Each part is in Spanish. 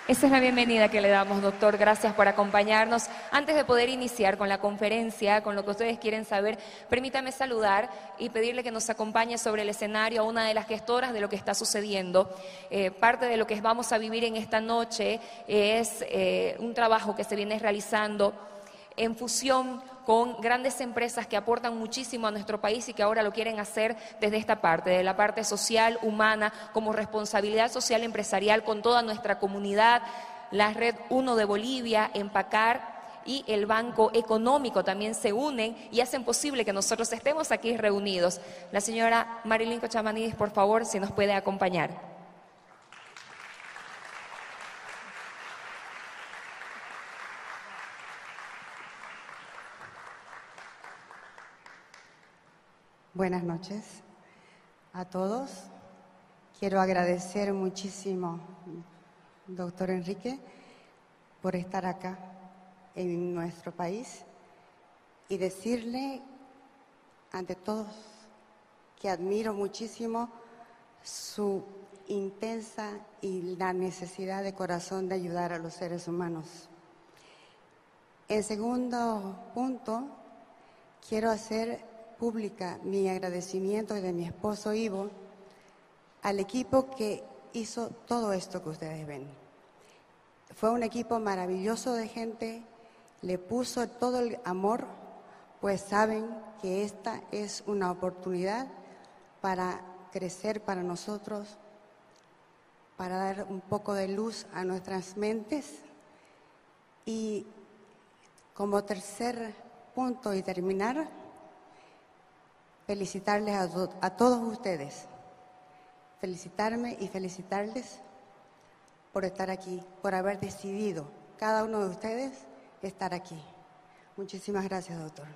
Esa es la bienvenida que le damos, doctor. Gracias por acompañarnos. Antes de poder iniciar con la conferencia, con lo que ustedes quieren saber, permítame saludar y pedirle que nos acompañe sobre el escenario a una de las gestoras de lo que está sucediendo. Parte de lo que vamos a vivir en esta noche es un trabajo que se viene realizando en fusión con grandes empresas que aportan muchísimo a nuestro país y que ahora lo quieren hacer desde esta parte, de la parte social, humana, como responsabilidad social empresarial con toda nuestra comunidad, la Red 1 de Bolivia, Empacar y el Banco Económico también se unen y hacen posible que nosotros estemos aquí reunidos. La señora Marilyn Cochamanidis, por favor, si nos puede acompañar. Buenas noches a todos. Quiero agradecer muchísimo, doctor Enrique, por estar acá en nuestro país y decirle ante todos que admiro muchísimo su intensa y la necesidad de corazón de ayudar a los seres humanos. En segundo punto, quiero hacer pública mi agradecimiento y de mi esposo Ivo al equipo que hizo todo esto que ustedes ven. Fue un equipo maravilloso de gente, le puso todo el amor, pues saben que esta es una oportunidad para crecer para nosotros, para dar un poco de luz a nuestras mentes. Y como tercer punto y terminar, felicitarles a todos ustedes, felicitarme y felicitarles por estar aquí, por haber decidido cada uno de ustedes estar aquí. Muchísimas gracias, doctor.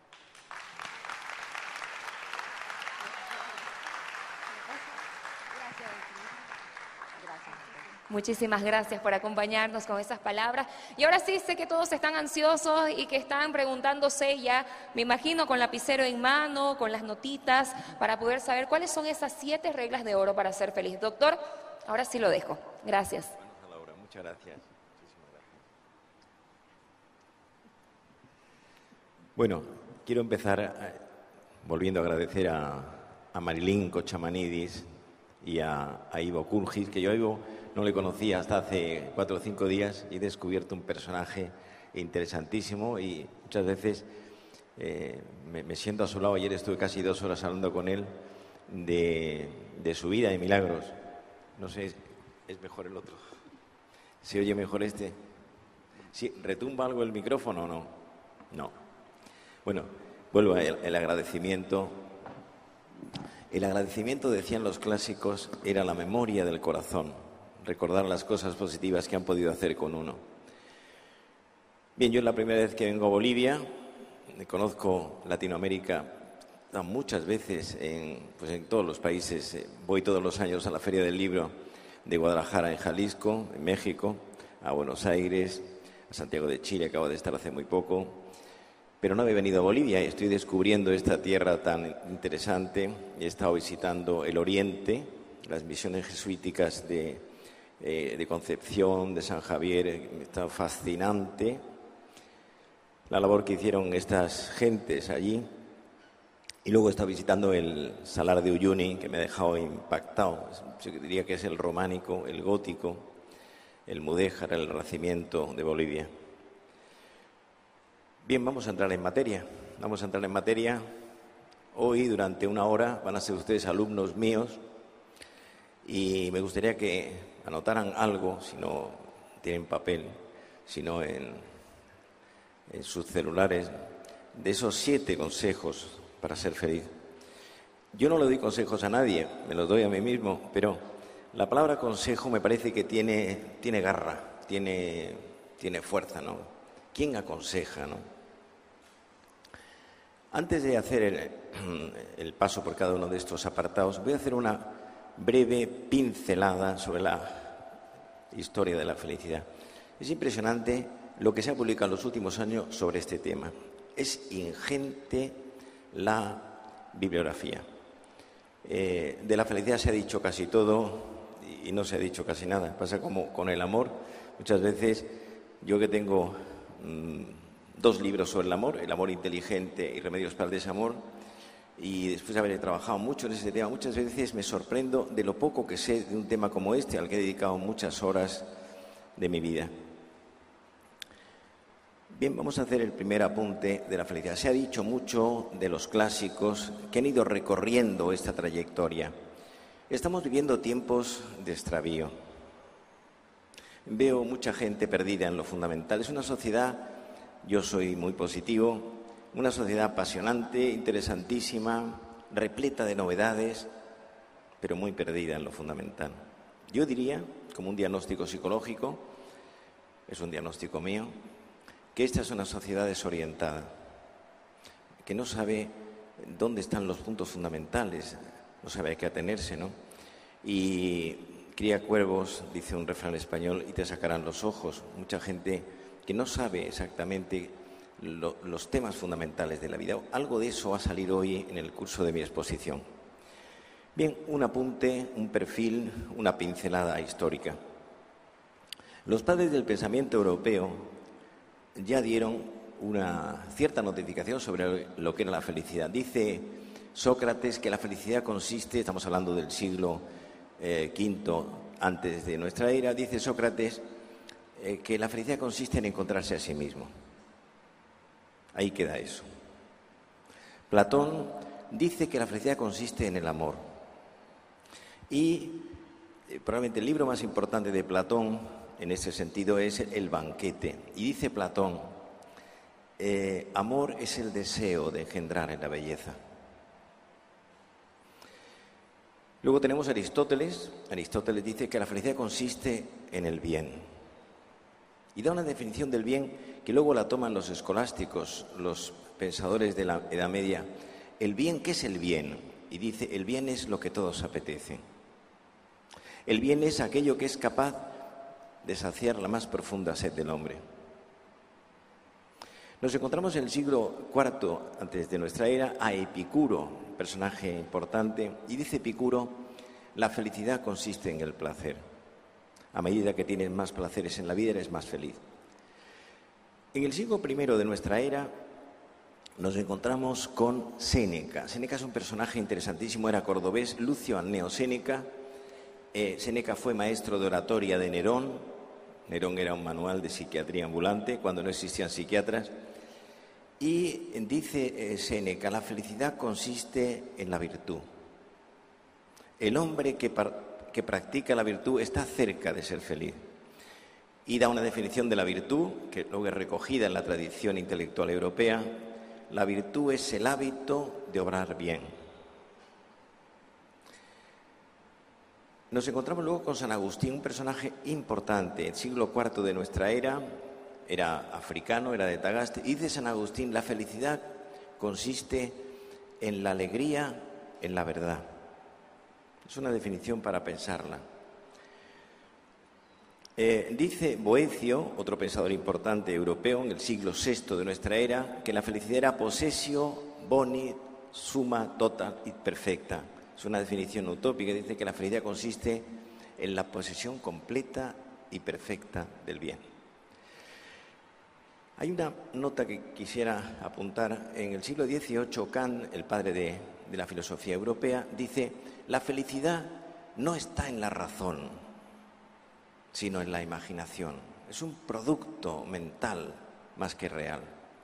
Muchísimas gracias por acompañarnos con esas palabras. Y ahora sí, sé que todos están ansiosos y que están preguntándose ya, me imagino, con lapicero en mano, con las notitas, para poder saber cuáles son esas 7 reglas de oro para ser feliz. Doctor, ahora sí lo dejo. Gracias. Laura, muchas gracias. Muchísimas gracias. Bueno, quiero empezar volviendo a agradecer a Marilyn Cochamanidis y a Ivo Kulgis, que yo a Ivo no le conocía hasta hace 4 o 5 días y he descubierto un personaje interesantísimo y muchas veces me siento a su lado. Ayer estuve casi 2 horas hablando con él de su vida y milagros. No sé, ¿es mejor el otro? ¿Se oye mejor este? ¿Sí? ¿Retumba algo el micrófono o no? No. Bueno, vuelvo al agradecimiento. El agradecimiento, decían los clásicos, era la memoria del corazón. Recordar las cosas positivas que han podido hacer con uno. Bien, yo es la primera vez que vengo a Bolivia, conozco Latinoamérica muchas veces en todos los países. Voy todos los años a la Feria del Libro de Guadalajara en Jalisco, en México, a Buenos Aires, a Santiago de Chile, acabo de estar hace muy poco, pero no había venido a Bolivia y estoy descubriendo esta tierra tan interesante. He estado visitando el Oriente, las misiones jesuíticas de Concepción, de San Javier. Está fascinante la labor que hicieron estas gentes allí. Y luego está visitando el Salar de Uyuni, que me ha dejado impactado. Yo diría que es el románico, el gótico, el mudéjar, el renacimiento de Bolivia. Bien, vamos a entrar en materia. Hoy, durante 1 hora, van a ser ustedes alumnos míos y me gustaría que anotaran algo, si no tienen papel, sino en sus celulares, de esos 7 consejos para ser feliz. Yo no le doy consejos a nadie, me los doy a mí mismo, pero la palabra consejo me parece que tiene garra, tiene fuerza, ¿no? ¿Quién aconseja, no? Antes de hacer el paso por cada uno de estos apartados, voy a hacer una breve pincelada sobre la historia de la felicidad. Es impresionante lo que se ha publicado en los últimos años sobre este tema. Es ingente la bibliografía. De la felicidad se ha dicho casi todo y no se ha dicho casi nada. Pasa como con el amor. Muchas veces, yo que tengo 2 libros sobre el amor inteligente y remedios para el desamor, y después de haber trabajado mucho en ese tema, muchas veces me sorprendo de lo poco que sé de un tema como este, al que he dedicado muchas horas de mi vida. Bien, vamos a hacer el primer apunte de la felicidad. Se ha dicho mucho de los clásicos que han ido recorriendo esta trayectoria. Estamos viviendo tiempos de extravío. Veo mucha gente perdida en lo fundamental. Es una sociedad, yo soy muy positivo, una sociedad apasionante, interesantísima, repleta de novedades, pero muy perdida en lo fundamental. Yo diría, como un diagnóstico psicológico, es un diagnóstico mío, que esta es una sociedad desorientada, que no sabe dónde están los puntos fundamentales, no sabe a qué atenerse, ¿no? Y cría cuervos, dice un refrán español, y te sacarán los ojos. Mucha gente que no sabe exactamente los temas fundamentales de la vida. Algo de eso va a salir hoy en el curso de mi exposición. Bien, un apunte, un perfil, una pincelada histórica. Los padres del pensamiento europeo ya dieron una cierta notificación sobre lo que era la felicidad. Dice Sócrates que la felicidad consiste, estamos hablando del siglo V antes de nuestra era, dice Sócrates que la felicidad consiste en encontrarse a sí mismo. Ahí queda eso. Platón dice que la felicidad consiste en el amor. Y probablemente el libro más importante de Platón en ese sentido es El banquete. Y dice Platón, amor es el deseo de engendrar en la belleza. Luego tenemos a Aristóteles. Aristóteles dice que la felicidad consiste en el bien. Y da una definición del bien que luego la toman los escolásticos, los pensadores de la Edad Media. El bien, ¿qué es el bien? Y dice, el bien es lo que todos apetecen. El bien es aquello que es capaz de saciar la más profunda sed del hombre. Nos encontramos en el siglo IV antes de nuestra era a Epicuro, personaje importante, y dice Epicuro, la felicidad consiste en el placer. A medida que tienes más placeres en la vida, eres más feliz. En el siglo I de nuestra era nos encontramos con Séneca. Séneca es un personaje interesantísimo, era cordobés, Lucio Anneo Séneca. Séneca fue maestro de oratoria de Nerón. Nerón era un manual de psiquiatría ambulante cuando no existían psiquiatras. Y dice Séneca, la felicidad consiste en la virtud. El hombre que practica la virtud está cerca de ser feliz. Y da una definición de la virtud, que luego es recogida en la tradición intelectual europea. La virtud es el hábito de obrar bien. Nos encontramos luego con San Agustín, un personaje importante, el siglo IV de nuestra era africano, era de Tagaste, y dice San Agustín, la felicidad consiste en la alegría, en la verdad. Es una definición para pensarla. Dice Boecio, otro pensador importante europeo, en el siglo VI de nuestra era, que la felicidad era possessio boni summa total y perfecta. Es una definición utópica, dice que la felicidad consiste en la posesión completa y perfecta del bien. Hay una nota que quisiera apuntar. En el siglo XVIII, Kant, el padre de la filosofía europea, dice, la felicidad no está en la razón, sino en la imaginación. Es un producto mental más que real.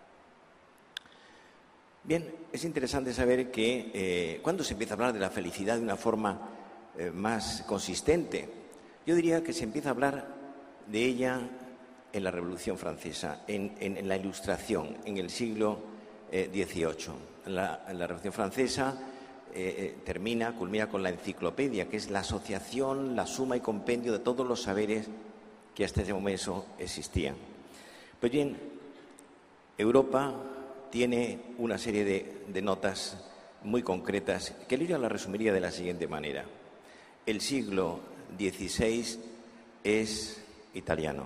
Bien, es interesante saber que ¿cuándo se empieza a hablar de la felicidad de una forma más consistente? Yo diría que se empieza a hablar de ella en la Revolución Francesa, en la Ilustración, en el siglo XVIII. La Revolución Francesa culmina con la enciclopedia, que es la asociación, la suma y compendio de todos los saberes que hasta ese momento existían. Pues bien, Europa tiene una serie de notas muy concretas que yo la resumiría de la siguiente manera. El siglo XVI es italiano.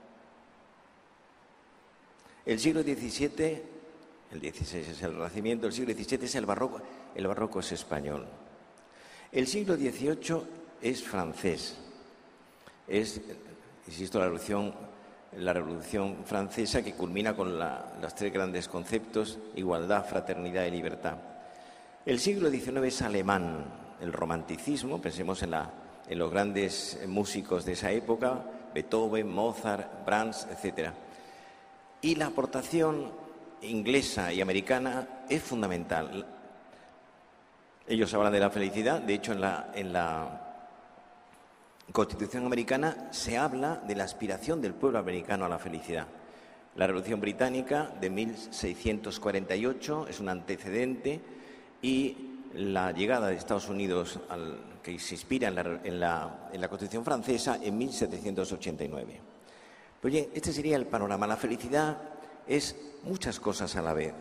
El siglo XVII, el XVI es el Renacimiento, el siglo XVII es el barroco es español. El siglo XVIII es francés. Es, insisto, la Revolución Francesa, que culmina con los tres grandes conceptos: igualdad, fraternidad y libertad. El siglo XIX es alemán, el romanticismo, pensemos en los grandes músicos de esa época, Beethoven, Mozart, Brahms, etc. Y la aportación inglesa y americana es fundamental. Ellos hablan de la felicidad. De hecho, en la Constitución americana se habla de la aspiración del pueblo americano a la felicidad. La Revolución Británica de 1648 es un antecedente, y la llegada de Estados Unidos, que se inspira en la Constitución francesa, en 1789. Pues bien, este sería el panorama. La felicidad es muchas cosas a la vez.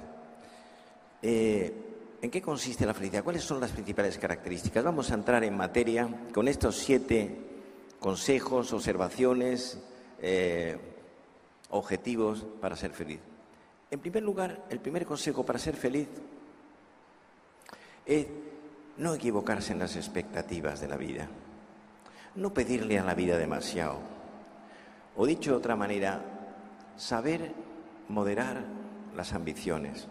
¿En qué consiste la felicidad? ¿Cuáles son las principales características? Vamos a entrar en materia con estos 7 consejos, observaciones, objetivos para ser feliz. En primer lugar, el primer consejo para ser feliz es no equivocarse en las expectativas de la vida, no pedirle a la vida demasiado, o dicho de otra manera, saber moderar las ambiciones.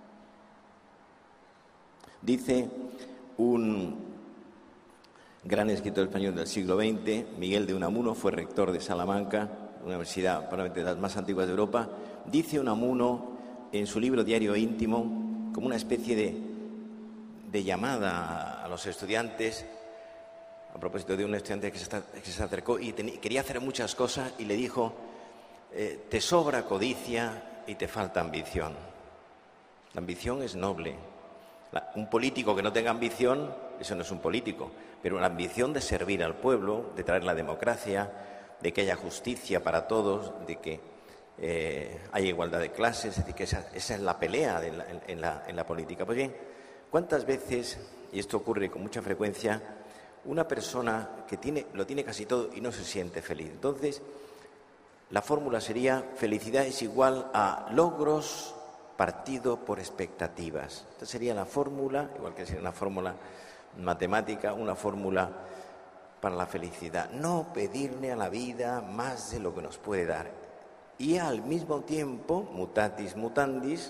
Dice un gran escritor español del siglo XX, Miguel de Unamuno, fue rector de Salamanca, una universidad probablemente de las más antiguas de Europa. Dice Unamuno en su libro Diario Íntimo, como una especie de llamada a los estudiantes, a propósito de un estudiante que se acercó y quería hacer muchas cosas, y le dijo: te sobra codicia y te falta ambición. La ambición es noble. Un político que no tenga ambición, eso no es un político, pero la ambición de servir al pueblo, de traer la democracia, de que haya justicia para todos, de que haya igualdad de clases, es decir, que esa es la pelea en la política. Pues bien, ¿cuántas veces, y esto ocurre con mucha frecuencia, una persona que lo tiene casi todo y no se siente feliz? Entonces, la fórmula sería: felicidad es igual a logros partido por expectativas. Esta sería la fórmula, igual que sería una fórmula matemática, una fórmula para la felicidad. No pedirle a la vida más de lo que nos puede dar. Y al mismo tiempo, mutatis mutandis,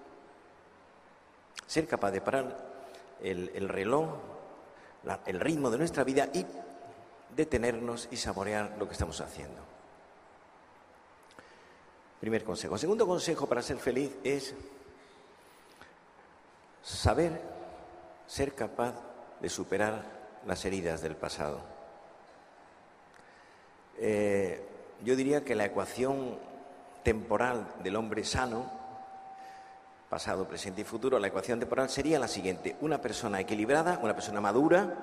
ser capaz de parar el reloj, el ritmo de nuestra vida, y detenernos y saborear lo que estamos haciendo. Primer consejo. Segundo consejo para ser feliz es ser capaz de superar las heridas del pasado. Yo diría que la ecuación temporal del hombre sano, pasado, presente y futuro, la ecuación temporal sería la siguiente: una persona equilibrada, una persona madura,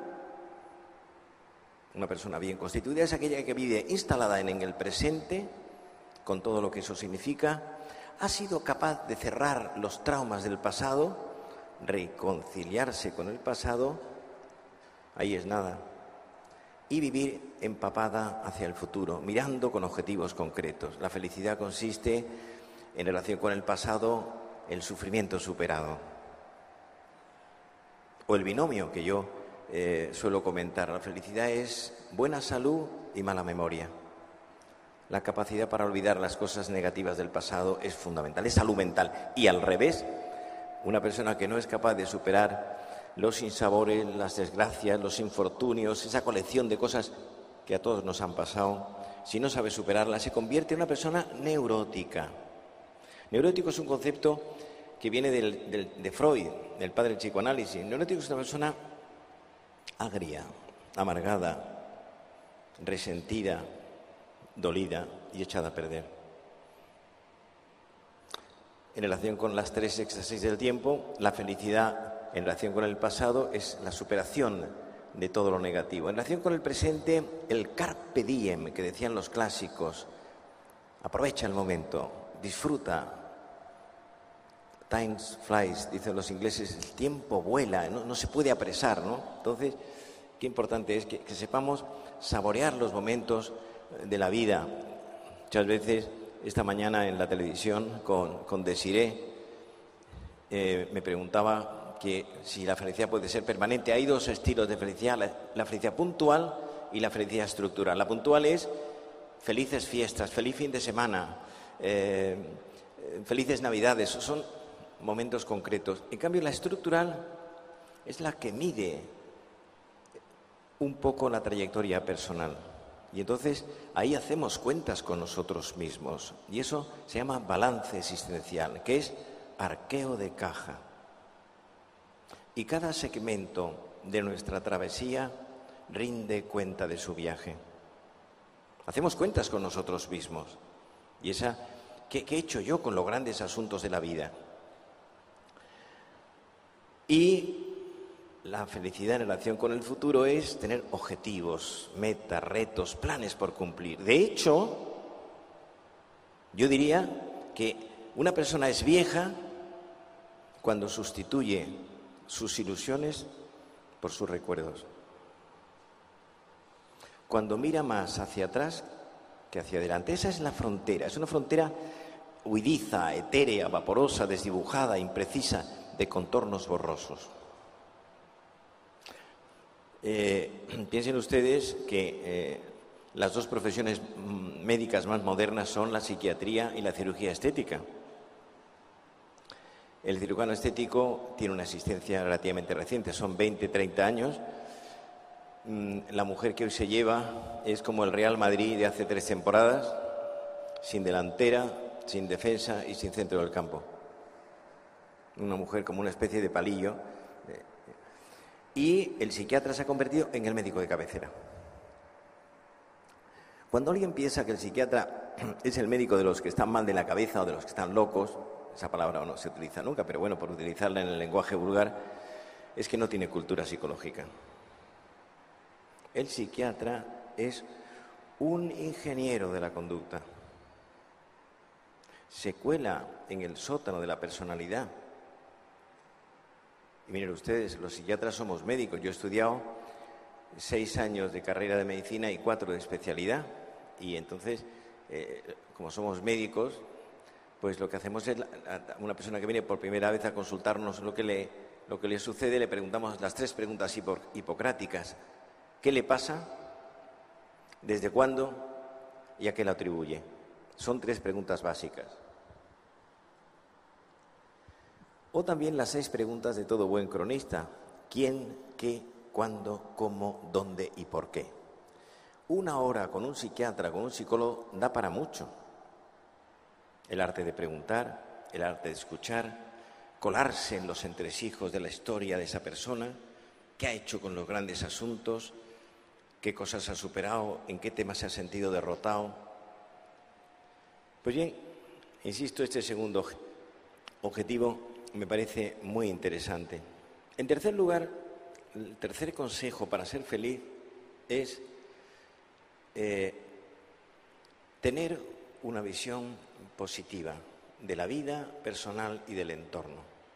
una persona bien constituida, es aquella que vive instalada en el presente, con todo lo que eso significa, ha sido capaz de cerrar los traumas del pasado, reconciliarse con el pasado, ahí es nada, y vivir empapada hacia el futuro, mirando con objetivos concretos. La felicidad consiste, en relación con el pasado, el sufrimiento superado. O el binomio que yo suelo comentar: la felicidad es buena salud y mala memoria. La capacidad para olvidar las cosas negativas del pasado es fundamental, es salud mental. Y al revés, una persona que no es capaz de superar los sinsabores, las desgracias, los infortunios, esa colección de cosas que a todos nos han pasado, si no sabe superarla, se convierte en una persona neurótica. Neurótico es un concepto que viene de Freud, del padre del psicoanálisis. Neurótico es una persona agria, amargada, resentida, dolida y echada a perder. En relación con las 3 éxtasis del tiempo, la felicidad en relación con el pasado es la superación de todo lo negativo. En relación con el presente, el carpe diem, que decían los clásicos: aprovecha el momento, disfruta. Time flies, dicen los ingleses, el tiempo vuela, no se puede apresar, ¿no? Entonces, qué importante es que sepamos saborear los momentos de la vida. Muchas veces, esta mañana en la televisión con Desiré, me preguntaba que si la felicidad puede ser permanente. Hay 2 estilos de felicidad: la felicidad puntual y la felicidad estructural. La puntual es felices fiestas, feliz fin de semana, felices Navidades, son momentos concretos. En cambio, la estructural es la que mide un poco la trayectoria personal. Y entonces ahí hacemos cuentas con nosotros mismos. Y eso se llama balance existencial, que es arqueo de caja. Y cada segmento de nuestra travesía rinde cuenta de su viaje. Hacemos cuentas con nosotros mismos. Y esa, ¿qué he hecho yo con los grandes asuntos de la vida? Y la felicidad en relación con el futuro es tener objetivos, metas, retos, planes por cumplir. De hecho, yo diría que una persona es vieja cuando sustituye sus ilusiones por sus recuerdos. Cuando mira más hacia atrás que hacia adelante. Esa es la frontera. Es una frontera huidiza, etérea, vaporosa, desdibujada, imprecisa, de contornos borrosos. Piensen ustedes que las dos profesiones médicas más modernas son la psiquiatría y la cirugía estética. El cirujano estético tiene una existencia relativamente reciente, son 20, 30 años. La mujer que hoy se lleva es como el Real Madrid de hace 3 temporadas, sin delantera, sin defensa y sin centro del campo. Una mujer como una especie de palillo. Y el psiquiatra se ha convertido en el médico de cabecera. Cuando alguien piensa que el psiquiatra es el médico de los que están mal de la cabeza o de los que están locos, esa palabra no se utiliza nunca, pero bueno, por utilizarla en el lenguaje vulgar, es que no tiene cultura psicológica. El psiquiatra es un ingeniero de la conducta. Se cuela en el sótano de la personalidad. Y miren ustedes, los psiquiatras somos médicos. Yo he estudiado 6 años de carrera de medicina y 4 de especialidad. Y entonces, como somos médicos, pues lo que hacemos es, a una persona que viene por primera vez a consultarnos lo que le sucede, le preguntamos las 3 preguntas hipocráticas. ¿Qué le pasa? ¿Desde cuándo? ¿Y a qué lo atribuye? Son 3 preguntas básicas. O también las 6 preguntas de todo buen cronista. ¿Quién, qué, cuándo, cómo, dónde y por qué? 1 hora con un psiquiatra, con un psicólogo, da para mucho. El arte de preguntar, el arte de escuchar, colarse en los entresijos de la historia de esa persona, qué ha hecho con los grandes asuntos, qué cosas ha superado, en qué temas se ha sentido derrotado. Pues bien, insisto, este segundo objetivo me parece muy interesante. En tercer lugar, el tercer consejo para ser feliz es tener una visión positiva de la vida personal y del entorno.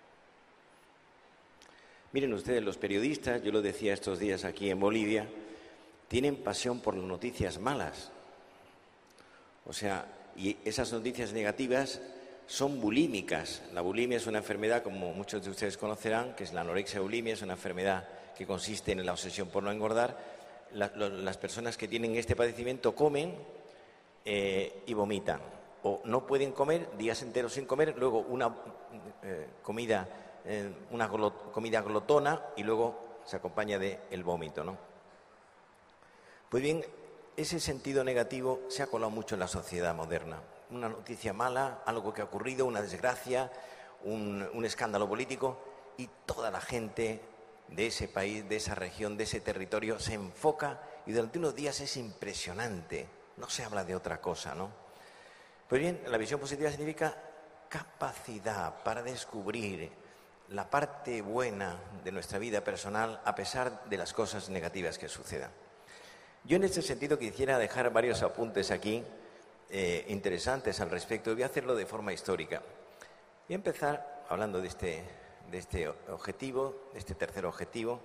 Miren ustedes, los periodistas, yo lo decía estos días aquí en Bolivia, tienen pasión por las noticias malas. O sea, y esas noticias negativas son bulímicas. La bulimia es una enfermedad, como muchos de ustedes conocerán, que es la anorexia bulimia, es una enfermedad que consiste en la obsesión por no engordar. Las personas que tienen este padecimiento comen y vomitan, o no pueden comer días enteros sin comer, luego una comida glotona y luego se acompaña del vómito, ¿no? Pues bien, ese sentido negativo se ha colado mucho en la sociedad moderna. Una noticia mala, algo que ha ocurrido, una desgracia, un escándalo político, y toda la gente de ese país, de esa región, de ese territorio se enfoca, y durante unos días es impresionante. No se habla de otra cosa, ¿no? Pues bien, la visión positiva significa capacidad para descubrir la parte buena de nuestra vida personal a pesar de las cosas negativas que sucedan. Yo en este sentido quisiera dejar varios apuntes aquí interesantes al respecto. Voy a hacerlo de forma histórica. Voy a empezar hablando de este objetivo, de este tercer objetivo,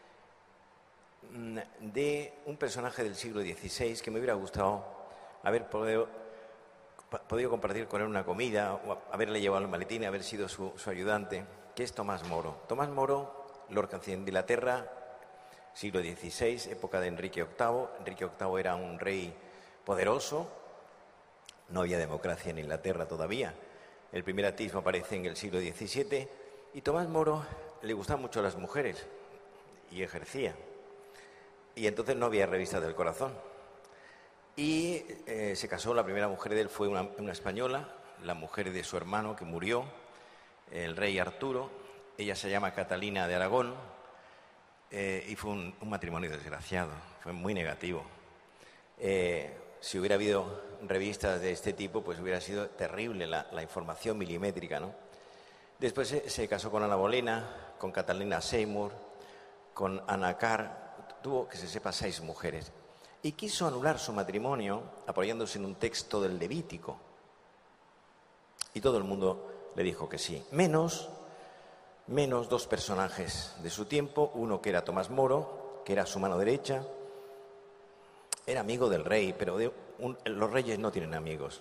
de un personaje del siglo XVI que me hubiera gustado haber podido compartir con él una comida, o haberle llevado el maletín y haber sido su ayudante, que es Tomás Moro. Tomás Moro, Lord Canciller de Inglaterra, siglo XVI, época de Enrique VIII. Enrique VIII era un rey poderoso, no había democracia en Inglaterra todavía. El primer ateísmo aparece en el siglo XVII y Tomás Moro le gustaban mucho las mujeres y ejercía. Y entonces no había revistas del corazón. Y se casó, la primera mujer de él fue una española, la mujer de su hermano que murió, el rey Arturo. Ella se llama Catalina de Aragón y fue un matrimonio desgraciado, fue muy negativo. Si hubiera habido revistas de este tipo, pues hubiera sido terrible la información milimétrica, ¿no? Después se casó con Ana Bolena, con Catalina Seymour, con Ana Carr, tuvo, que se sepa, 6 mujeres. Y quiso anular su matrimonio apoyándose en un texto del Levítico. Y todo el mundo le dijo que sí, menos 2 personajes de su tiempo, uno que era Tomás Moro, que era su mano derecha, era amigo del rey, pero los reyes no tienen amigos.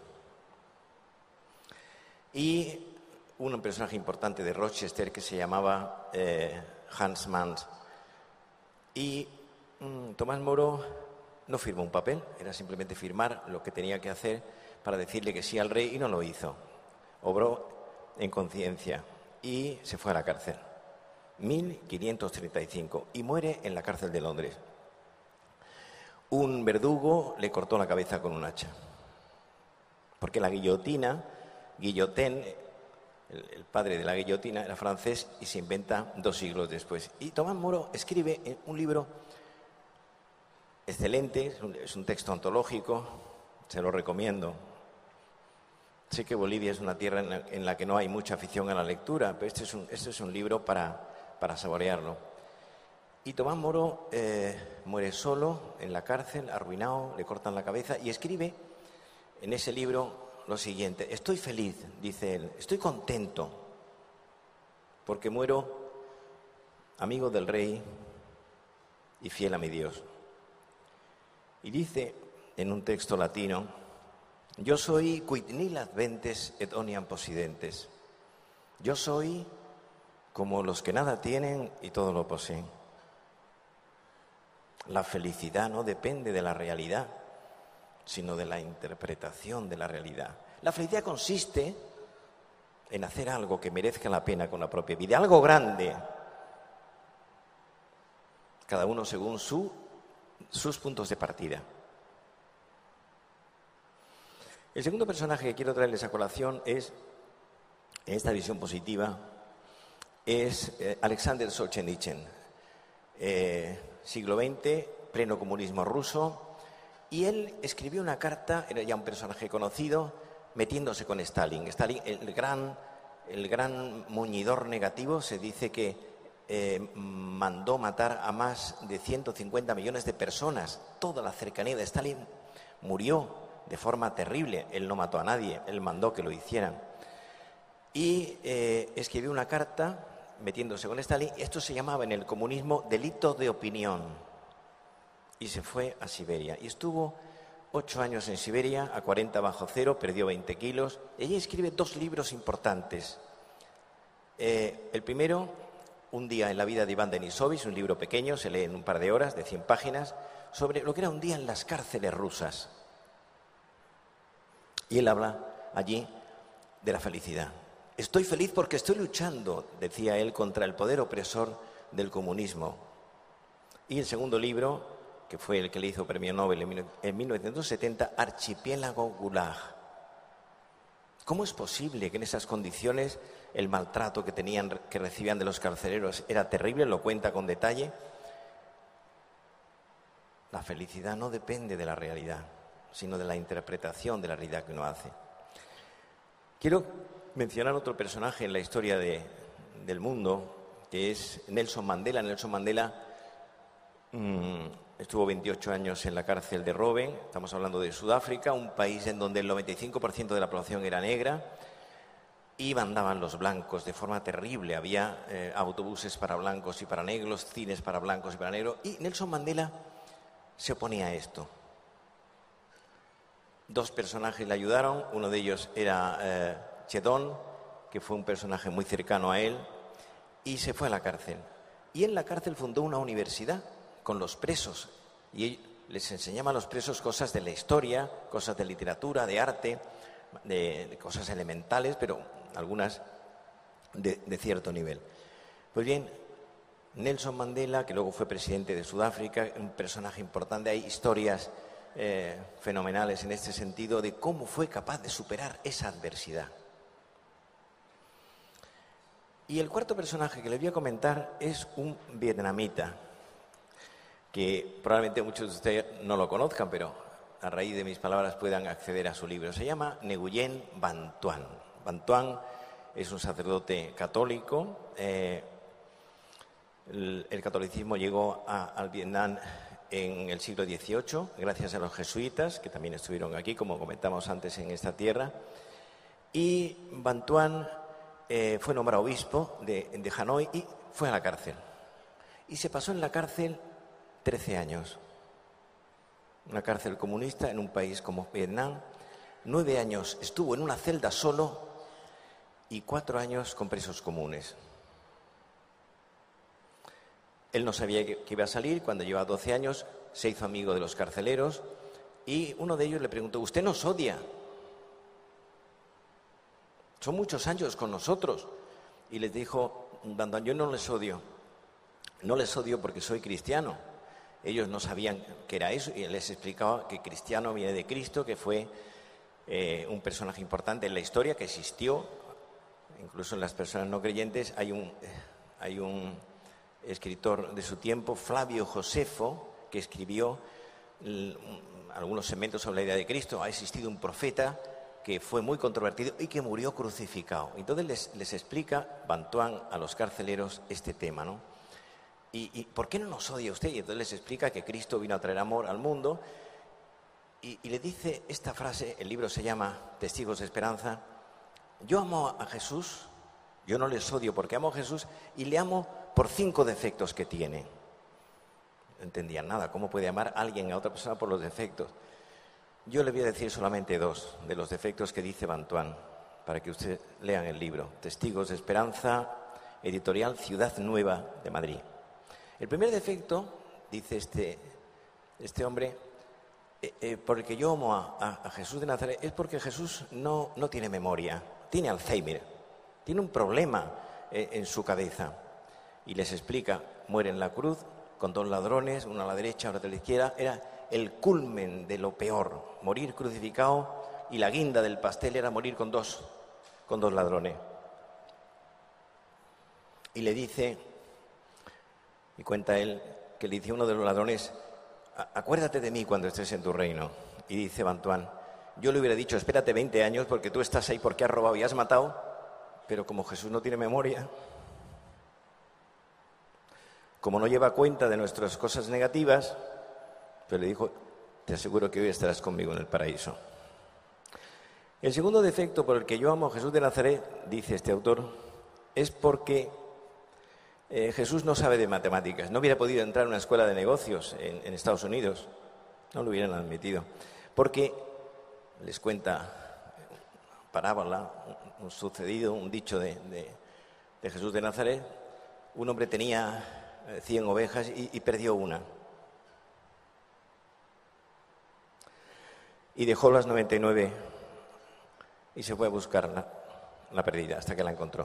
Y un personaje importante de Rochester que se llamaba Hans Mans. Y Tomás Moro no firmó un papel, era simplemente firmar lo que tenía que hacer para decirle que sí al rey y no lo hizo. Obró en conciencia y se fue a la cárcel. 1535 y muere en la cárcel de Londres. Un verdugo le cortó la cabeza con un hacha. Porque la guillotina, Guillotin, el padre de la guillotina, era francés y se inventa 2 siglos después. Y Tomás Moro escribe un libro excelente, es un texto antológico, se lo recomiendo. Sé que Bolivia es una tierra en la que no hay mucha afición a la lectura, pero este es un libro para saborearlo. Y Tomás Moro muere solo en la cárcel, arruinado, le cortan la cabeza y escribe en ese libro lo siguiente: estoy feliz, dice él, estoy contento porque muero amigo del rey y fiel a mi Dios. Y dice en un texto latino: yo soy quid nil adventes et omniam possidentes. Yo soy como los que nada tienen y todo lo poseen. La felicidad no depende de la realidad, sino de la interpretación de la realidad. La felicidad consiste en hacer algo que merezca la pena con la propia vida, algo grande, cada uno según sus puntos de partida. El segundo personaje que quiero traerles a colación es, en esta visión positiva, es Alexander Solzhenitsyn, siglo XX, pleno comunismo ruso, y él escribió una carta, era ya un personaje conocido, metiéndose con Stalin. Stalin, el gran muñidor negativo, se dice que mandó matar a más de 150 millones de personas. Toda la cercanía de Stalin murió de forma terrible. Él no mató a nadie, él mandó que lo hicieran. Y escribió una carta metiéndose con Stalin. Esto se llamaba en el comunismo delito de opinión. Y se fue a Siberia. Y estuvo 8 años en Siberia, a 40 bajo cero, perdió 20 kilos. Ella escribe 2 libros importantes. El primero, Un día en la vida de Iván Denisovich, un libro pequeño, se lee en un par de horas, de 100 páginas, sobre lo que era un día en las cárceles rusas. Y él habla allí de la felicidad. Estoy feliz porque estoy luchando, decía él, contra el poder opresor del comunismo. Y el segundo libro, que fue el que le hizo premio Nobel en 1970, Archipiélago Gulag. ¿Cómo es posible que en esas condiciones el maltrato que recibían de los carceleros era terrible? Lo cuenta con detalle. La felicidad no depende de la realidad, sino de la interpretación de la realidad que uno hace. Quiero mencionar otro personaje en la historia del mundo, que es Nelson Mandela. Nelson Mandela estuvo 28 años en la cárcel de Robben. Estamos hablando de Sudáfrica, un país en donde el 95% de la población era negra, y mandaban los blancos de forma terrible. Había autobuses para blancos y para negros, cines para blancos y para negros, y Nelson Mandela se oponía a esto. 2 personajes le ayudaron, uno de ellos era Chedon, que fue un personaje muy cercano a él, y se fue a la cárcel. Y en la cárcel fundó una universidad con los presos y les enseñaba a los presos cosas de la historia, cosas de literatura, de arte, de cosas elementales, pero algunas de cierto nivel. Pues bien, Nelson Mandela, que luego fue presidente de Sudáfrica, un personaje importante, hay historias fenomenales en este sentido de cómo fue capaz de superar esa adversidad. Y el cuarto personaje que les voy a comentar es un vietnamita, que probablemente muchos de ustedes no lo conozcan, pero a raíz de mis palabras puedan acceder a su libro. Se llama Nguyen Van Tuan. Van Tuan es un sacerdote católico. El catolicismo llegó al Vietnam en el siglo XVIII, gracias a los jesuitas, que también estuvieron aquí, como comentamos antes, en esta tierra. Y Van Tuan fue nombrado obispo de Hanoi y fue a la cárcel. Y se pasó en la cárcel 13 años. Una cárcel comunista en un país como Vietnam. 9 años estuvo en una celda solo y 4 años con presos comunes. Él no sabía que iba a salir. Cuando llevaba 12 años se hizo amigo de los carceleros y uno de ellos le preguntó: ¿usted nos odia? Son muchos años con nosotros. Y les dijo: yo no les odio. No les odio porque soy cristiano. Ellos no sabían qué era eso y les explicaba que cristiano viene de Cristo, que fue un personaje importante en la historia, que existió. Incluso en las personas no creyentes hay un escritor de su tiempo, Flavio Josefo, que escribió algunos segmentos sobre la idea de Cristo. Ha existido un profeta que fue muy controvertido y que murió crucificado. Entonces les explica Van Tuan a los carceleros este tema, ¿no? ¿Y por qué no nos odia usted? Y entonces les explica que Cristo vino a traer amor al mundo y le dice esta frase. El libro se llama Testigos de Esperanza. Yo amo a Jesús, yo no les odio porque amo a Jesús y le amo por 5 defectos que tiene. No entendían nada. ¿Cómo puede amar a alguien, a otra persona, por los defectos? Yo le voy a decir solamente 2 de los defectos que dice Van Tuan, para que ustedes lean el libro. Testigos de Esperanza, editorial Ciudad Nueva de Madrid. El primer defecto, dice este hombre, por el que yo amo a Jesús de Nazaret, es porque Jesús no tiene memoria, tiene Alzheimer, tiene un problema en su cabeza. Y les explica: muere en la cruz con 2 ladrones, uno a la derecha, otro a la izquierda. Era el culmen de lo peor, morir crucificado, y la guinda del pastel era morir con dos ladrones. Y le dice, y cuenta él, que le dice a uno de los ladrones: acuérdate de mí cuando estés en tu reino. Y dice Van Tuan: yo le hubiera dicho, espérate 20 años porque tú estás ahí porque has robado y has matado, pero como Jesús no tiene memoria, como no lleva cuenta de nuestras cosas negativas, pues le dijo: te aseguro que hoy estarás conmigo en el paraíso. El segundo defecto por el que yo amo a Jesús de Nazaret, dice este autor, es porque Jesús no sabe de matemáticas. No hubiera podido entrar a una escuela de negocios en Estados Unidos. No lo hubieran admitido. Porque les cuenta parábola, un sucedido, un dicho de Jesús de Nazaret. Un hombre tenía 100 ovejas y perdió una. Y dejó las 99 y se fue a buscar la perdida hasta que la encontró.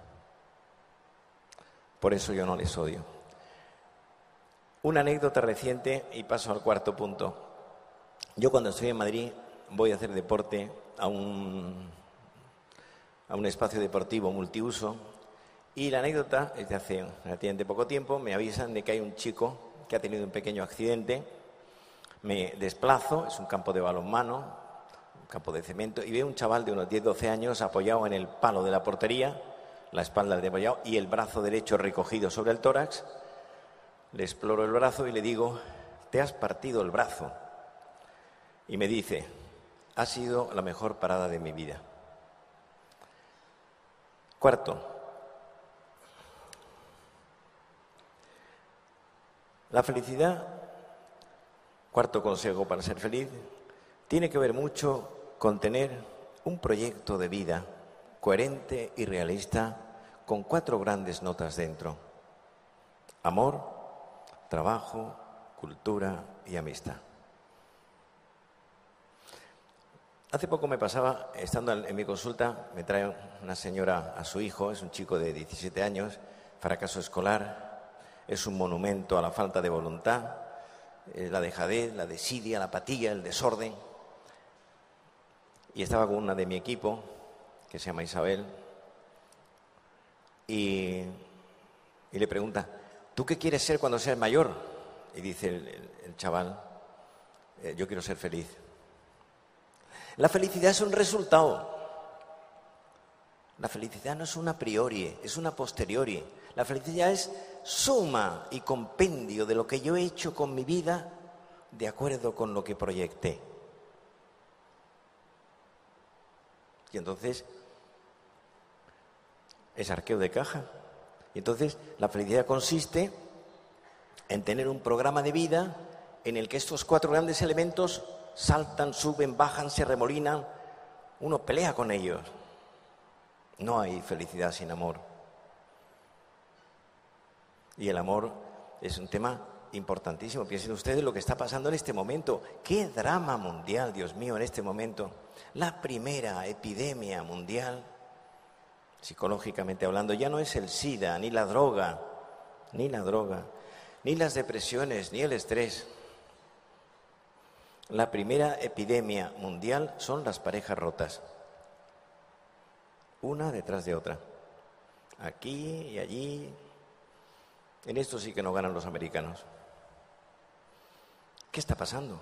Por eso yo no les odio. Una anécdota reciente y paso al cuarto punto. Yo cuando estoy en Madrid voy a hacer deporte a un espacio deportivo multiuso y la anécdota es de hace relativamente poco tiempo. Me avisan de que hay un chico que ha tenido un pequeño accidente. Me desplazo, es un campo de balonmano, un campo de cemento, y veo un chaval de unos 10-12 años apoyado en el palo de la portería, la espalda de apoyado y el brazo derecho recogido sobre el tórax. Le exploro el brazo y le digo: te has partido el brazo. Y me dice: ha sido la mejor parada de mi vida. Cuarto, la felicidad, cuarto consejo para ser feliz, tiene que ver mucho con tener un proyecto de vida coherente y realista con 4 grandes notas dentro: amor, trabajo, cultura y amistad. Hace poco me pasaba, estando en mi consulta, me trae una señora a su hijo, es un chico de 17 años, fracaso escolar, es un monumento a la falta de voluntad, la dejadez, la desidia, la apatía, el desorden. Y estaba con una de mi equipo, que se llama Isabel, y le pregunta, ¿tú qué quieres ser cuando seas mayor? Y dice el chaval, yo quiero ser feliz. La felicidad es un resultado. La felicidad no es una a priori, es una posteriori. La felicidad es suma y compendio de lo que yo he hecho con mi vida de acuerdo con lo que proyecté. Y entonces es arqueo de caja. Y entonces la felicidad consiste en tener un programa de vida en el que estos 4 grandes elementos saltan, suben, bajan, se remolinan. Uno pelea con ellos. No hay felicidad sin amor. Y el amor es un tema importantísimo. Piensen ustedes lo que está pasando en este momento. ¡Qué drama mundial, Dios mío, en este momento! La primera epidemia mundial, psicológicamente hablando, ya no es el SIDA, ni la droga, ni las depresiones, ni el estrés. La primera epidemia mundial son las parejas rotas. Una detrás de otra. Aquí y allí. En esto sí que no ganan los americanos. ¿Qué está pasando?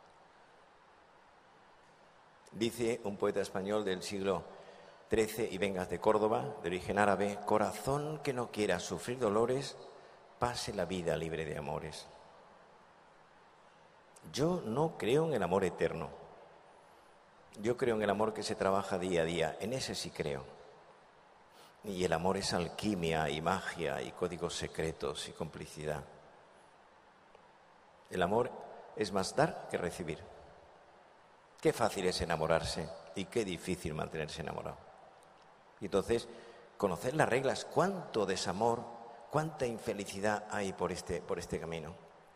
Dice un poeta español del siglo XIII y Vengas de Córdoba, de origen árabe, corazón que no quiera sufrir dolores, pase la vida libre de amores. Yo no creo en el amor eterno. Yo creo en el amor que se trabaja día a día. En ese sí creo. Y el amor es alquimia y magia y códigos secretos y complicidad. El amor es más dar que recibir. Qué fácil es enamorarse y qué difícil mantenerse enamorado. Y entonces, conocer las reglas, cuánto desamor, cuánta infelicidad hay por este camino.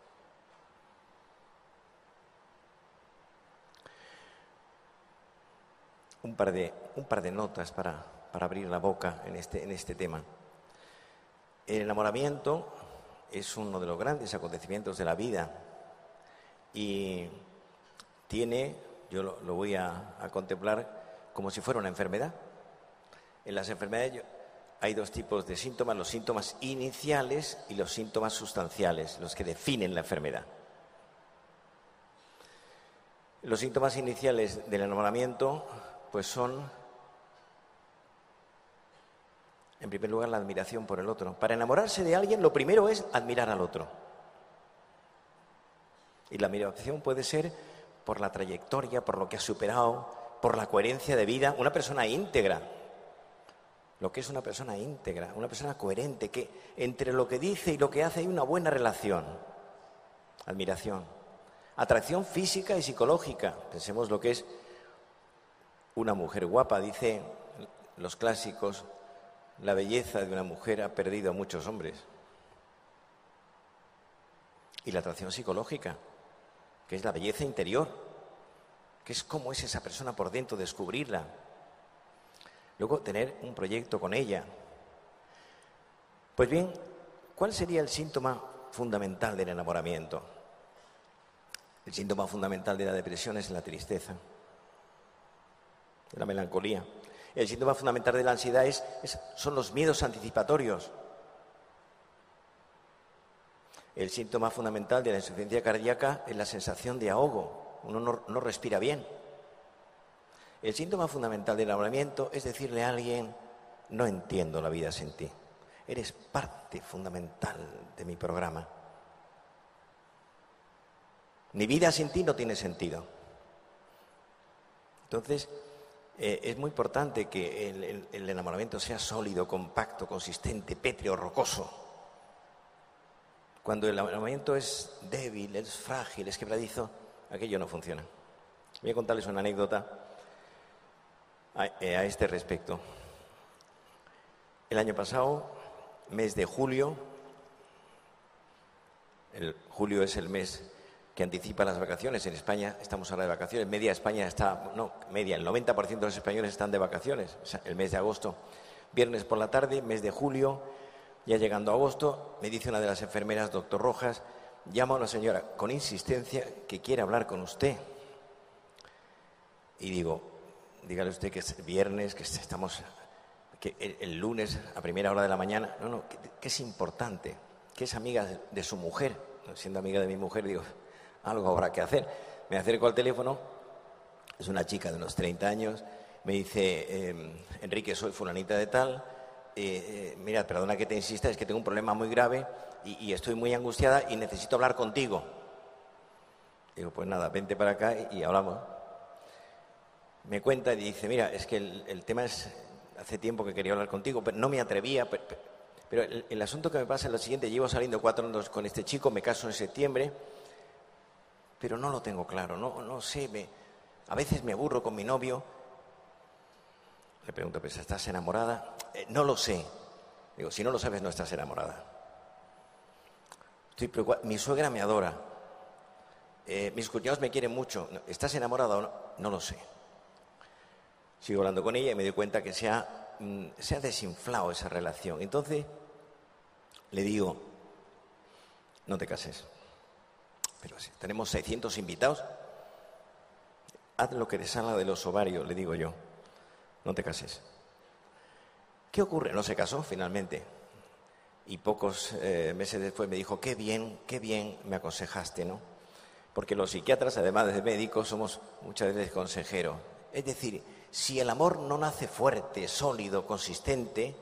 Un par de notas para abrir la boca en este tema. El enamoramiento es uno de los grandes acontecimientos de la vida y yo lo voy a contemplar como si fuera una enfermedad. En las enfermedades hay 2 tipos de síntomas, los síntomas iniciales y los síntomas sustanciales, los que definen la enfermedad. Los síntomas iniciales del enamoramiento pues son, en primer lugar, la admiración por el otro. Para enamorarse de alguien, lo primero es admirar al otro. Y la admiración puede ser por la trayectoria, por lo que ha superado, por la coherencia de vida. Una persona íntegra. Lo que es una persona íntegra, una persona coherente, que entre lo que dice y lo que hace hay una buena relación. Admiración. Atracción física y psicológica. Pensemos lo que es una mujer guapa. Dice los clásicos, la belleza de una mujer ha perdido a muchos hombres. Y la atracción psicológica, que es la belleza interior, que es cómo es esa persona por dentro, descubrirla. Luego, tener un proyecto con ella. Pues bien, ¿cuál sería el síntoma fundamental del enamoramiento? El síntoma fundamental de la depresión es la tristeza, la melancolía. El síntoma fundamental de la ansiedad son los miedos anticipatorios. El síntoma fundamental de la insuficiencia cardíaca es la sensación de ahogo. Uno no respira bien. El síntoma fundamental del enamoramiento es decirle a alguien, no entiendo la vida sin ti. Eres parte fundamental de mi programa. Mi vida sin ti no tiene sentido. Entonces, es muy importante que el enamoramiento sea sólido, compacto, consistente, pétreo, rocoso. Cuando el enamoramiento es débil, es frágil, es quebradizo, aquello no funciona. Voy a contarles una anécdota a este respecto. El año pasado, mes de julio, Julio es el mes que anticipa las vacaciones. En España estamos ahora de vacaciones. El 90% de los españoles están de vacaciones. O sea, el mes de agosto, viernes por la tarde, mes de julio, ya llegando a agosto, me dice una de las enfermeras, doctor Rojas, llama a una señora con insistencia que quiere hablar con usted. Y digo, dígale usted que es viernes, que estamos, que el lunes a primera hora de la mañana. No, que es importante, que es amiga de su mujer. Siendo amiga de mi mujer, digo, algo habrá que hacer. Me acerco al teléfono, es una chica de unos 30 años, me dice, Enrique, soy fulanita de tal, mira, perdona que te insista, es que tengo un problema muy grave y estoy muy angustiada y necesito hablar contigo. Digo, pues nada, vente para acá y hablamos. Me cuenta y dice, mira, es que el tema es, hace tiempo que quería hablar contigo, pero no me atrevía, pero el asunto que me pasa es lo siguiente, llevo saliendo 4 años con este chico, me caso en septiembre, pero no lo tengo claro, no sé, a veces me aburro con mi novio. Le pregunto, ¿pues estás enamorada? No lo sé. Digo, si no lo sabes, no estás enamorada. Estoy preocupada. Mi suegra me adora. Mis cuñados me quieren mucho. ¿Estás enamorada o no? No lo sé. Sigo hablando con ella y me doy cuenta que se ha desinflado esa relación. Entonces, le digo, no te cases. Pero si tenemos 600 invitados, haz lo que te salga de los ovarios, le digo yo. No te cases. ¿Qué ocurre? No se casó finalmente. Y pocos meses después me dijo, qué bien me aconsejaste, ¿no? Porque los psiquiatras, además de médicos, somos muchas veces consejeros. Es decir, si el amor no nace fuerte, sólido, consistente,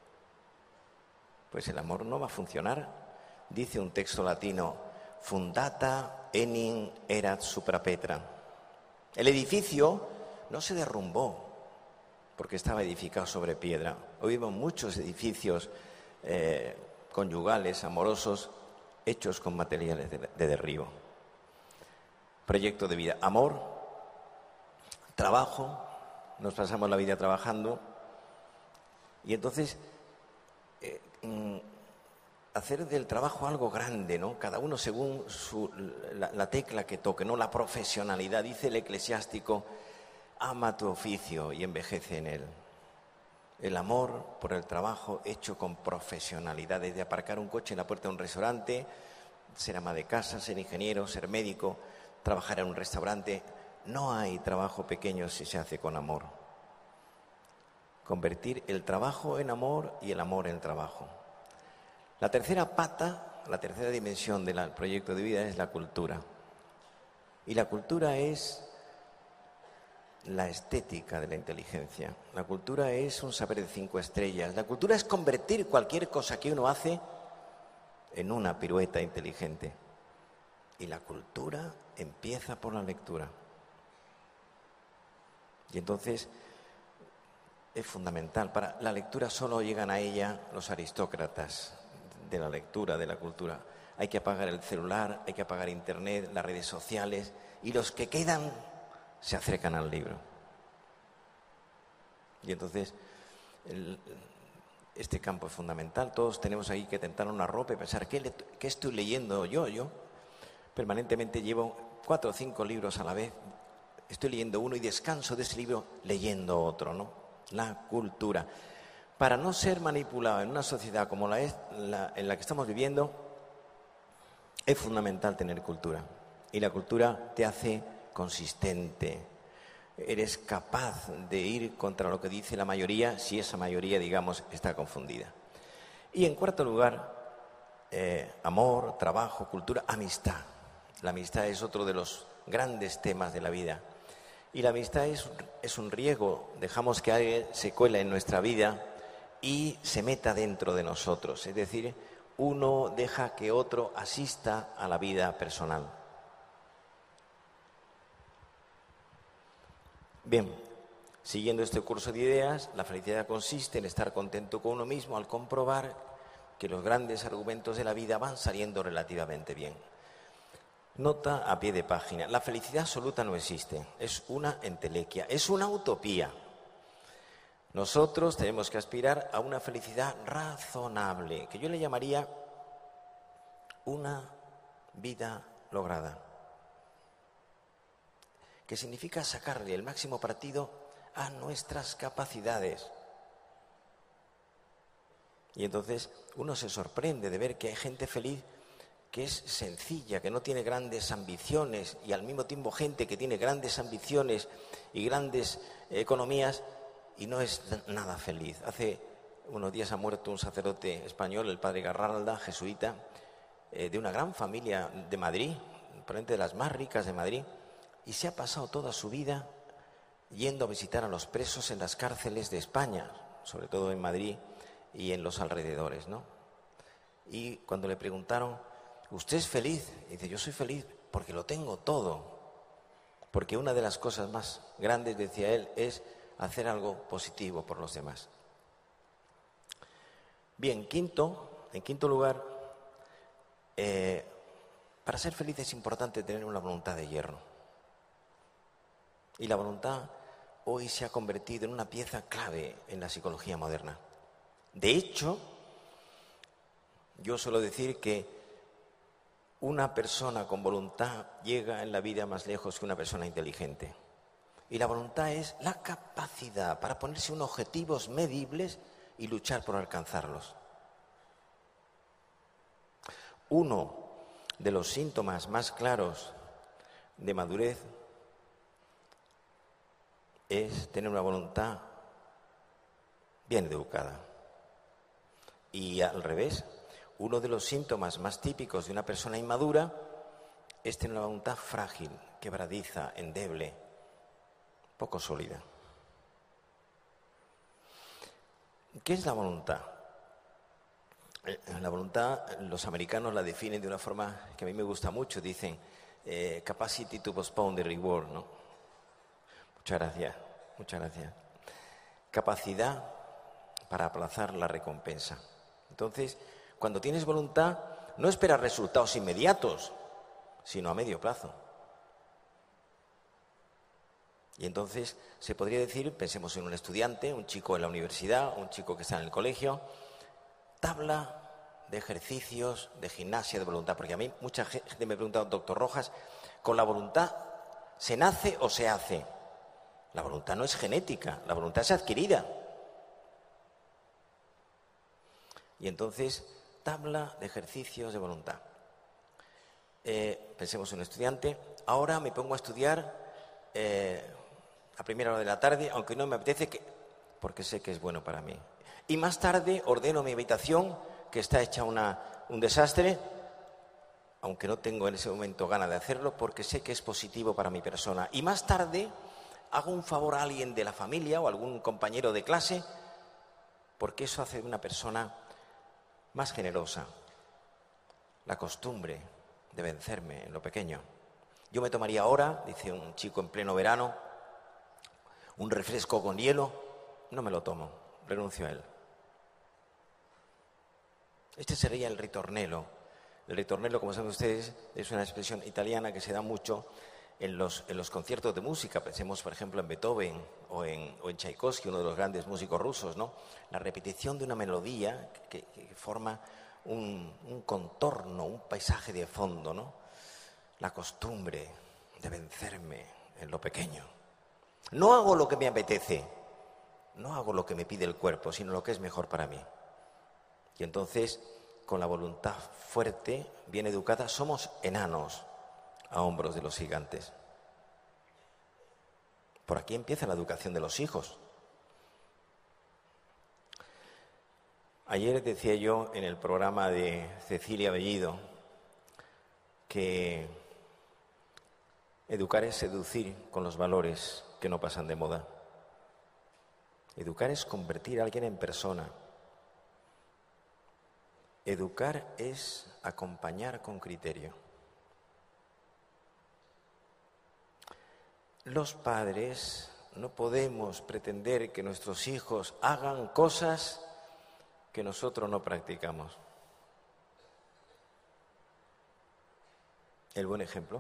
pues el amor no va a funcionar. Dice un texto latino, fundata enim erat supra Petra. El edificio no se derrumbó porque estaba edificado sobre piedra. Hoy vemos muchos edificios conyugales, amorosos, hechos con materiales de derribo. Proyecto de vida, amor, trabajo, nos pasamos la vida trabajando y entonces hacer del trabajo algo grande, ¿no? Cada uno según la tecla que toque, ¿no? La profesionalidad, dice el eclesiástico, ama tu oficio y envejece en él. El amor por el trabajo hecho con profesionalidad, desde aparcar un coche en la puerta de un restaurante, ser ama de casa, ser ingeniero, ser médico, trabajar en un restaurante. No hay trabajo pequeño si se hace con amor. Convertir el trabajo en amor y el amor en trabajo. La tercera pata, la tercera dimensión del proyecto de vida es la cultura. Y la cultura es la estética de la inteligencia. La cultura es un saber de 5 estrellas. La cultura es convertir cualquier cosa que uno hace en una pirueta inteligente. Y la cultura empieza por la lectura. Y entonces es fundamental. Para la lectura solo llegan a ella los aristócratas de la lectura, de la cultura. Hay que apagar el celular, hay que apagar internet, las redes sociales, y los que quedan se acercan al libro. Y entonces este campo es fundamental. Todos tenemos ahí que tentar una ropa y pensar, ¿qué estoy leyendo yo? Yo permanentemente llevo 4 o 5 libros a la vez. Estoy leyendo uno y descanso de ese libro leyendo otro, ¿no? La cultura. Para no ser manipulado en una sociedad como en la que estamos viviendo, es fundamental tener cultura. Y la cultura te hace consistente. Eres capaz de ir contra lo que dice la mayoría, si esa mayoría, digamos, está confundida. Y en cuarto lugar, amor, trabajo, cultura, amistad. La amistad es otro de los grandes temas de la vida. Y la amistad es un riego. Dejamos que alguien se cuela en nuestra vida y se meta dentro de nosotros. Es decir, uno deja que otro asista a la vida personal. Bien, siguiendo este curso de ideas, la felicidad consiste en estar contento con uno mismo al comprobar que los grandes argumentos de la vida van saliendo relativamente bien. Nota a pie de página. La felicidad absoluta no existe. Es una entelequia, es una utopía. Nosotros tenemos que aspirar a una felicidad razonable, que yo le llamaría una vida lograda. Que significa sacarle el máximo partido a nuestras capacidades. Y entonces uno se sorprende de ver que hay gente feliz que es sencilla, que no tiene grandes ambiciones, y al mismo tiempo gente que tiene grandes ambiciones y grandes economías y no es nada feliz. Hace unos días ha muerto un sacerdote español, el padre Garralda, jesuita, de una gran familia de Madrid, probablemente de las más ricas de Madrid, y se ha pasado toda su vida yendo a visitar a los presos en las cárceles de España, sobre todo en Madrid y en los alrededores, ¿no? Y cuando le preguntaron, ¿usted es feliz? Y dice, yo soy feliz porque lo tengo todo. Porque una de las cosas más grandes, decía él, es hacer algo positivo por los demás. Bien, en quinto lugar, para ser feliz es importante tener una voluntad de hierro. Y la voluntad hoy se ha convertido en una pieza clave en la psicología moderna. De hecho, yo suelo decir que una persona con voluntad llega en la vida más lejos que una persona inteligente. Y la voluntad es la capacidad para ponerse unos objetivos medibles y luchar por alcanzarlos. Uno de los síntomas más claros de madurez es tener una voluntad bien educada. Y al revés, uno de los síntomas más típicos de una persona inmadura es tener una voluntad frágil, quebradiza, endeble, poco sólida. ¿Qué es la voluntad? La voluntad, los americanos la definen de una forma que a mí me gusta mucho. Dicen, capacity to postpone the reward, ¿no? Muchas gracias, muchas gracias. Capacidad para aplazar la recompensa. Entonces, cuando tienes voluntad, no esperas resultados inmediatos, sino a medio plazo. Y entonces se podría decir, pensemos en un estudiante, un chico en la universidad, un chico que está en el colegio, tabla de ejercicios de gimnasia de voluntad. Porque a mí mucha gente me ha preguntado, doctor Rojas, ¿con la voluntad se nace o se hace? La voluntad no es genética, la voluntad es adquirida. Y entonces, tabla de ejercicios de voluntad. Pensemos en un estudiante. Ahora me pongo a estudiar a primera hora de la tarde, aunque no me apetece, porque sé que es bueno para mí. Y más tarde ordeno mi habitación, que está hecha un desastre, aunque no tengo en ese momento ganas de hacerlo, porque sé que es positivo para mi persona. Y más tarde hago un favor a alguien de la familia o algún compañero de clase, porque eso hace de una persona más generosa. La costumbre de vencerme en lo pequeño. Yo me tomaría ahora, dice un chico en pleno verano, un refresco con hielo, no me lo tomo, renuncio a él. Este sería el ritornello. El ritornello, como saben ustedes, es una expresión italiana que se da mucho en los conciertos de música. Pensemos, por ejemplo, en Beethoven o en Tchaikovsky, uno de los grandes músicos rusos, ¿no? La repetición de una melodía que forma un contorno, un paisaje de fondo, ¿no? La costumbre de vencerme en lo pequeño. No hago lo que me apetece, no hago lo que me pide el cuerpo, sino lo que es mejor para mí. Y entonces, con la voluntad fuerte, bien educada, somos enanos a hombros de los gigantes. Por aquí empieza la educación de los hijos. Ayer decía yo en el programa de Cecilia Bellido que educar es seducir con los valores que no pasan de moda. Educar es convertir a alguien en persona. Educar es acompañar con criterio. Los padres no podemos pretender que nuestros hijos hagan cosas que nosotros no practicamos. El buen ejemplo.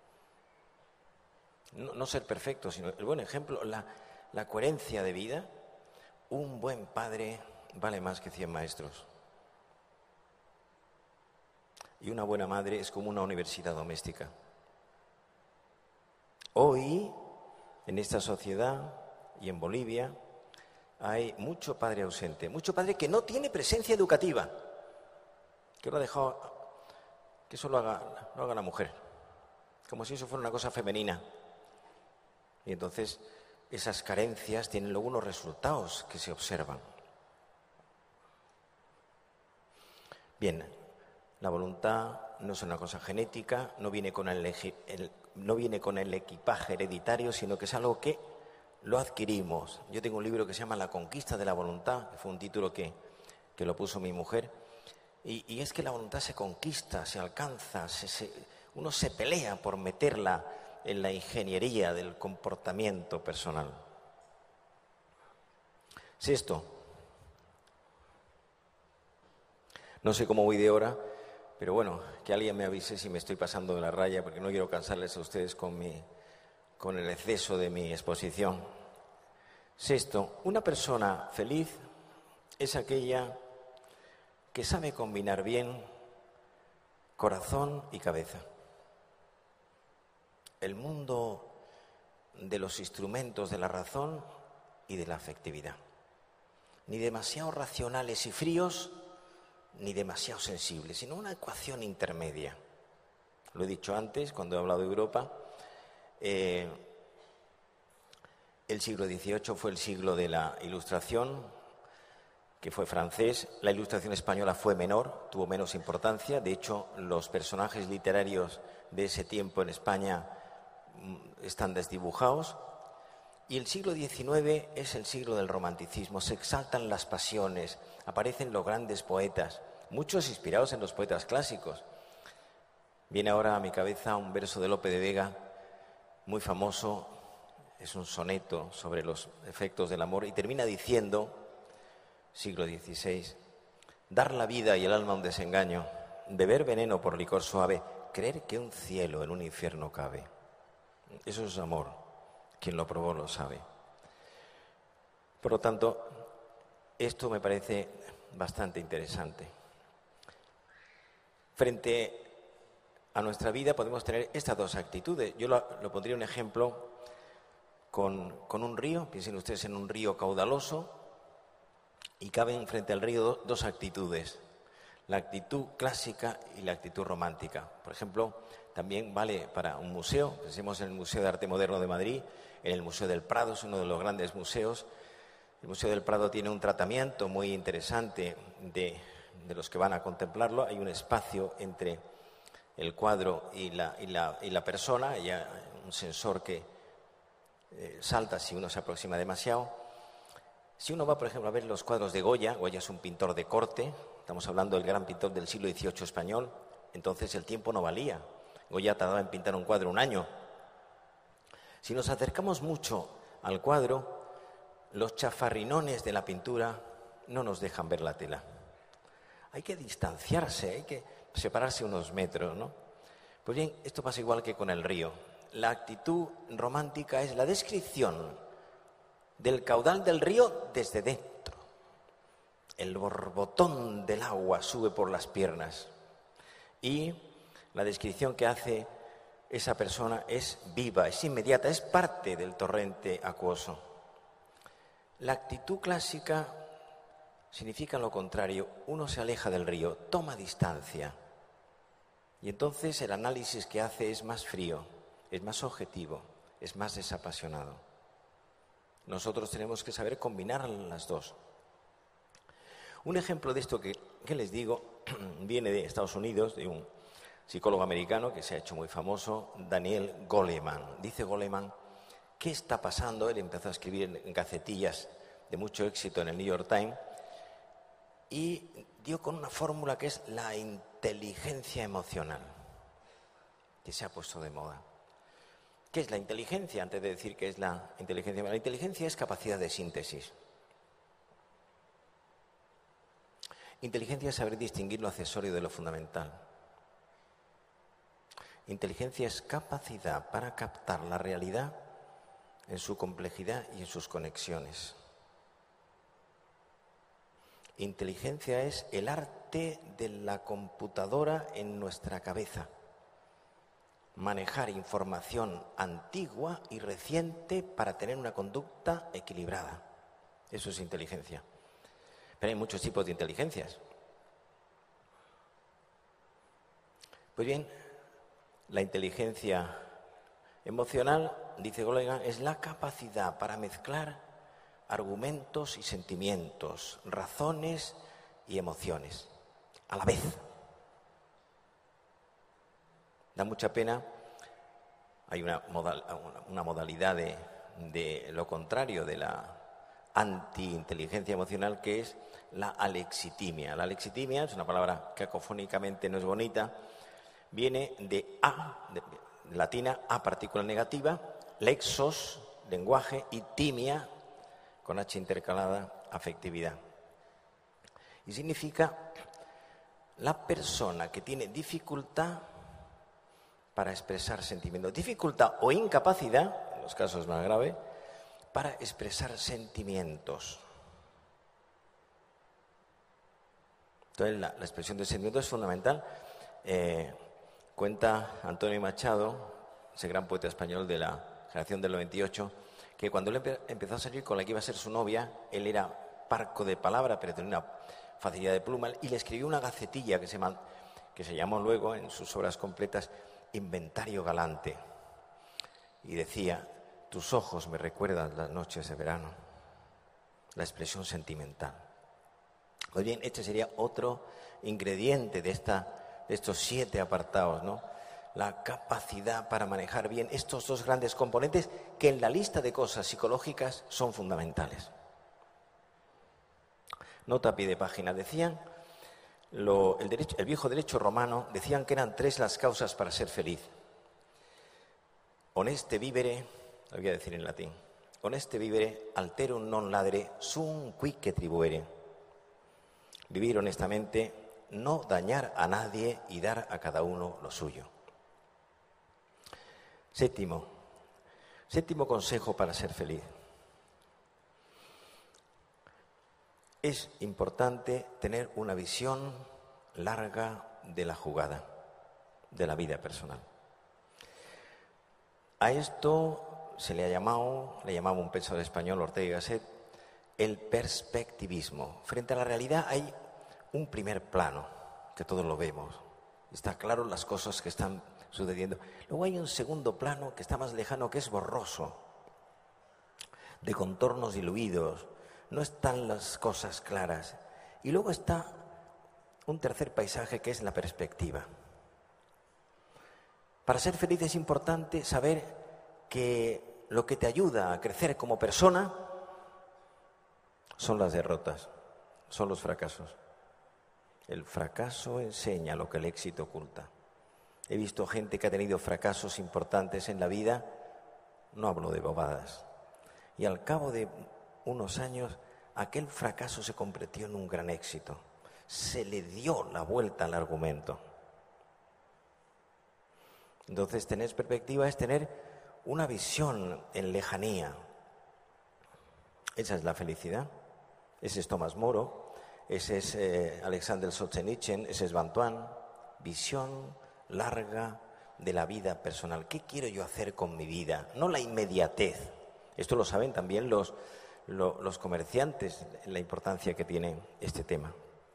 No ser perfecto, sino el buen ejemplo, la coherencia de vida. Un buen padre vale más que 100 maestros. Y una buena madre es como una universidad doméstica. Hoy, en esta sociedad y en Bolivia, hay mucho padre ausente, mucho padre que no tiene presencia educativa, que lo ha dejado, que eso lo haga la mujer, como si eso fuera una cosa femenina. Y entonces esas carencias tienen luego unos resultados que se observan. Bien, la voluntad no es una cosa genética, no viene con el equipaje hereditario, sino que es algo que lo adquirimos. Yo tengo un libro que se llama La conquista de la voluntad, que fue un título que lo puso mi mujer, y es que la voluntad se conquista, se alcanza, uno se pelea por meterla en la ingeniería del comportamiento personal. Sexto, no sé cómo voy de hora, pero bueno, que alguien me avise si me estoy pasando de la raya, porque no quiero cansarles a ustedes con el exceso de mi exposición. Sexto, una persona feliz es aquella que sabe combinar bien corazón y cabeza. El mundo de los instrumentos de la razón y de la afectividad. Ni demasiado racionales y fríos, ni demasiado sensibles, sino una ecuación intermedia. Lo he dicho antes, cuando he hablado de Europa. El siglo XVIII fue el siglo de la Ilustración, que fue francés. La Ilustración española fue menor, tuvo menos importancia. De hecho, los personajes literarios de ese tiempo en España están desdibujados. Y el siglo XIX es el siglo del romanticismo. Se exaltan las pasiones, aparecen los grandes poetas, muchos inspirados en los poetas clásicos. Viene ahora a mi cabeza un verso de Lope de Vega, muy famoso, es un soneto sobre los efectos del amor, y termina diciendo, siglo XVI, dar la vida y el alma a un desengaño, beber veneno por licor suave, creer que un cielo en un infierno cabe. Eso es amor, quien lo probó lo sabe. Por lo tanto, esto me parece bastante interesante. Frente a nuestra vida podemos tener estas dos actitudes. Yo lo pondría un ejemplo con un río. Piensen ustedes en un río caudaloso y caben frente al río dos actitudes, la actitud clásica y la actitud romántica. Por ejemplo, también vale para un museo. Pensemos en el Museo de Arte Moderno de Madrid, en el Museo del Prado, es uno de los grandes museos. El Museo del Prado tiene un tratamiento muy interesante de los que van a contemplarlo. Hay un espacio entre el cuadro y la persona, hay un sensor que salta si uno se aproxima demasiado. Si uno va, por ejemplo, a ver los cuadros de Goya, Goya es un pintor de corte, estamos hablando del gran pintor del siglo XVIII español, entonces el tiempo no valía. Goya tardaba en pintar un cuadro un año. Si nos acercamos mucho al cuadro, los chafarrinones de la pintura no nos dejan ver la tela. Hay que distanciarse, hay que separarse unos metros, ¿no? Pues bien, esto pasa igual que con el río. La actitud romántica es la descripción del caudal del río desde dentro. El borbotón del agua sube por las piernas y la descripción que hace esa persona es viva, es inmediata, es parte del torrente acuoso. La actitud clásica significa lo contrario. Uno se aleja del río, toma distancia y entonces el análisis que hace es más frío, es más objetivo, es más desapasionado. Nosotros tenemos que saber combinar las dos. Un ejemplo de esto que les digo viene de Estados Unidos, de un psicólogo americano que se ha hecho muy famoso, Daniel Goleman. Dice Goleman, ¿qué está pasando? Él empezó a escribir en gacetillas de mucho éxito en el New York Times y dio con una fórmula que es la inteligencia emocional, que se ha puesto de moda. ¿Qué es la inteligencia? Antes de decir qué es la inteligencia. La inteligencia es capacidad de síntesis. Inteligencia es saber distinguir lo accesorio de lo fundamental. Inteligencia es capacidad para captar la realidad en su complejidad y en sus conexiones. Inteligencia es el arte de la computadora en nuestra cabeza. Manejar información antigua y reciente para tener una conducta equilibrada. Eso es inteligencia. Pero hay muchos tipos de inteligencias. Pues bien, la inteligencia emocional, dice Goleman, es la capacidad para mezclar argumentos y sentimientos, razones y emociones a la vez. Da mucha pena, hay una modalidad de lo contrario de la anti-inteligencia emocional, que es la alexitimia. La alexitimia es una palabra que cacofónicamente no es bonita, viene de latina, a partícula negativa, lexos, lenguaje, y timia, con H intercalada, afectividad. Y significa la persona que tiene dificultad para expresar sentimientos, dificultad o incapacidad, en los casos más graves, para expresar sentimientos. Entonces, la expresión de sentimientos es fundamental. Cuenta Antonio Machado, ese gran poeta español de la generación del 98, que cuando él empezó a salir con la que iba a ser su novia, él era parco de palabra, pero tenía una facilidad de pluma, y le escribió una gacetilla que se llamó luego, en sus obras completas, Inventario Galante. Y decía: tus ojos me recuerdan las noches de verano. La expresión sentimental. Pues bien, este sería otro ingrediente de estos 7 apartados, ¿no? La capacidad para manejar bien estos 2 grandes componentes que en la lista de cosas psicológicas son fundamentales. Nota a pie de página. Decían, el viejo derecho romano, decían que eran 3 las causas para ser feliz. Honeste vivere, lo voy a decir en latín, honeste vivere alterum non ladere sum quique tribuere. Vivir honestamente, no dañar a nadie y dar a cada uno lo suyo. Séptimo consejo para ser feliz. Es importante tener una visión larga de la jugada, de la vida personal. A esto le llamaba un pensador español, Ortega y Gasset, el perspectivismo. Frente a la realidad hay un primer plano, que todos lo vemos. Está claro las cosas que están sucediendo. Luego hay un segundo plano que está más lejano, que es borroso, de contornos diluidos. No están las cosas claras. Y luego está un tercer paisaje, que es la perspectiva. Para ser feliz es importante saber que lo que te ayuda a crecer como persona son las derrotas, son los fracasos. El fracaso enseña lo que el éxito oculta. He visto gente que ha tenido fracasos importantes en la vida, no hablo de bobadas, y al cabo de unos años aquel fracaso se convirtió en un gran éxito. Se le dio la vuelta al argumento. Entonces, tener perspectiva es tener una visión en lejanía. Esa es la felicidad. Ese es Tomás Moro, ese es Alexander Solzhenitsyn, ese es Bantuan. Visión larga de la vida personal. ¿Qué quiero yo hacer con mi vida? No la inmediatez. Esto lo saben también los comerciantes, la importancia que tiene este tema.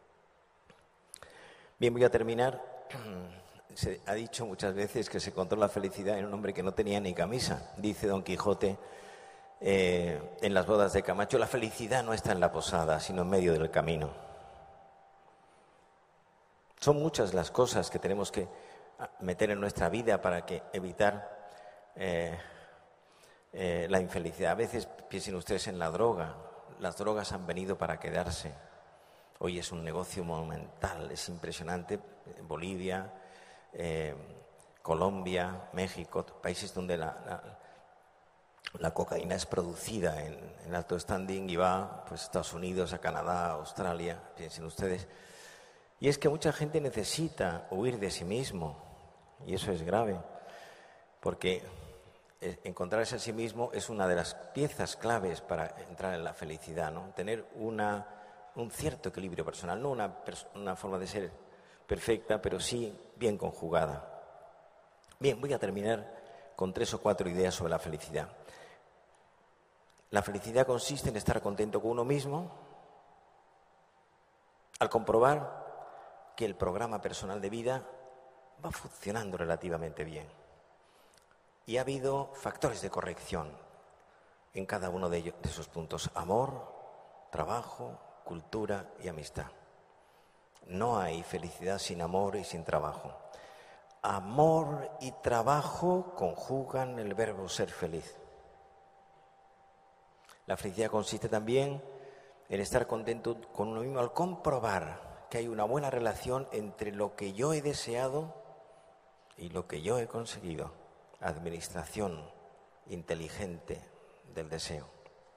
Bien, voy a terminar. Se ha dicho muchas veces que se encontró la felicidad en un hombre que no tenía ni camisa. Dice Don Quijote en las bodas de Camacho: la felicidad no está en la posada, sino en medio del camino. Son muchas las cosas que tenemos que meter en nuestra vida para evitar la infelicidad. A veces piensen ustedes en la droga. Las drogas han venido para quedarse. Hoy es un negocio monumental, es impresionante. Bolivia, Colombia, México, países donde la cocaína es producida en alto standing y va pues, a Estados Unidos, a Canadá, a Australia, piensen ustedes. Y es que mucha gente necesita huir de sí mismo, y eso es grave, porque encontrarse a sí mismo es una de las piezas claves para entrar en la felicidad, ¿no? Tener una un cierto equilibrio personal, no una forma de ser perfecta, pero sí bien conjugada. Bien, voy a terminar con 3 o 4 ideas sobre la felicidad. La felicidad consiste en estar contento con uno mismo al comprobar que el programa personal de vida va funcionando relativamente bien. Y ha habido factores de corrección en cada uno de esos puntos: amor, trabajo, cultura y amistad. No hay felicidad sin amor y sin trabajo. Amor y trabajo conjugan el verbo ser feliz. La felicidad consiste también en estar contento con uno mismo al comprobar que hay una buena relación entre lo que yo he deseado y lo que yo he conseguido. Administración inteligente del deseo.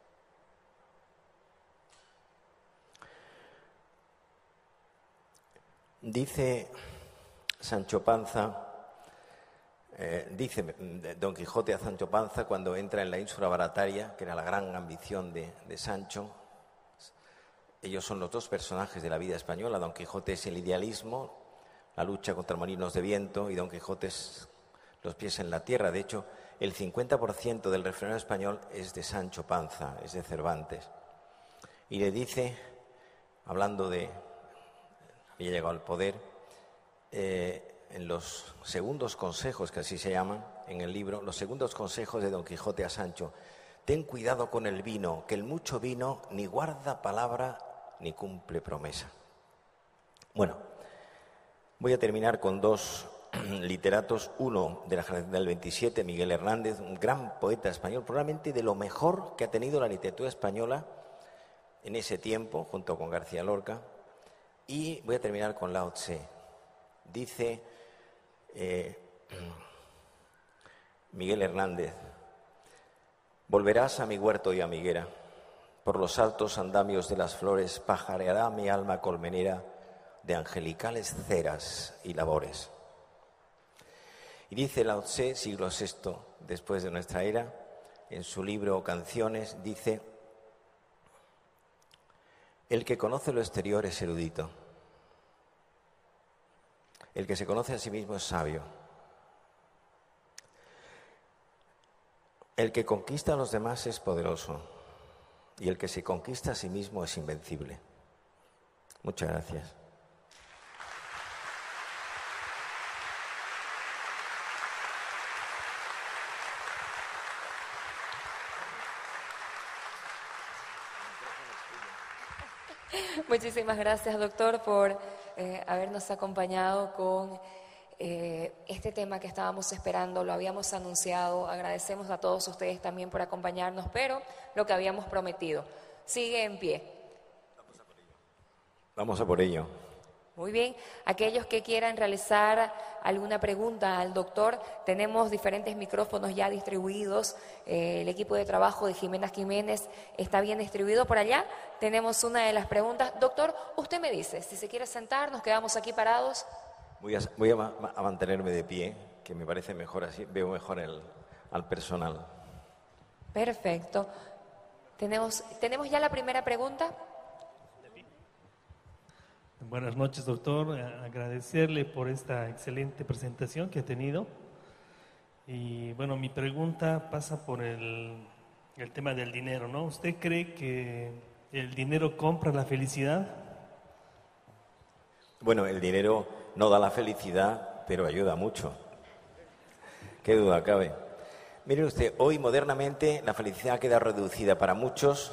Dice Sancho Panza, dice Don Quijote a Sancho Panza cuando entra en la ínsula Barataria, que era la gran ambición de Sancho. Ellos son los dos personajes de la vida española. Don Quijote es el idealismo, la lucha contra molinos de viento, y Don Quijote es los pies en la tierra. De hecho, el 50% del refranero español es de Sancho Panza, es de Cervantes. Y le dice, hablando de había llegado al poder, en los segundos consejos, que así se llaman en el libro, los segundos consejos de Don Quijote a Sancho: ten cuidado con el vino, que el mucho vino ni guarda palabra ni cumple promesa. Bueno, voy a terminar con 2 literatos, uno de la generación del 27, Miguel Hernández, un gran poeta español, probablemente de lo mejor que ha tenido la literatura española en ese tiempo, junto con García Lorca. Y voy a terminar con Lao Tse. Dice Miguel Hernández: volverás a mi huerto y amiguera, por los altos andamios de las flores pajareará mi alma colmenera de angelicales ceras y labores. Y dice Lao Tse, siglo VI después de nuestra era, en su libro Canciones, dice: el que conoce lo exterior es erudito. El que se conoce a sí mismo es sabio. El que conquista a los demás es poderoso. Y el que se conquista a sí mismo es invencible. Muchas gracias. Muchísimas gracias, doctor, por habernos acompañado con este tema que estábamos esperando. Lo habíamos anunciado. Agradecemos a todos ustedes también por acompañarnos, pero lo que habíamos prometido sigue en pie. Vamos a por ello. Muy bien. Aquellos que quieran realizar alguna pregunta al doctor, tenemos diferentes micrófonos ya distribuidos. El equipo de trabajo de Jimena Jiménez está bien distribuido por allá. Tenemos una de las preguntas. Doctor, usted me dice, si se quiere sentar, nos quedamos aquí parados. Voy a mantenerme de pie, que me parece mejor así, veo mejor al personal. Perfecto. ¿Tenemos ya la primera pregunta? Buenas noches, doctor. Agradecerle por esta excelente presentación que ha tenido. Y bueno, mi pregunta pasa por el tema del dinero, ¿no? ¿Usted cree que el dinero compra la felicidad? Bueno, el dinero no da la felicidad, pero ayuda mucho. ¿Qué duda cabe? Mire usted, hoy modernamente la felicidad queda reducida para muchos.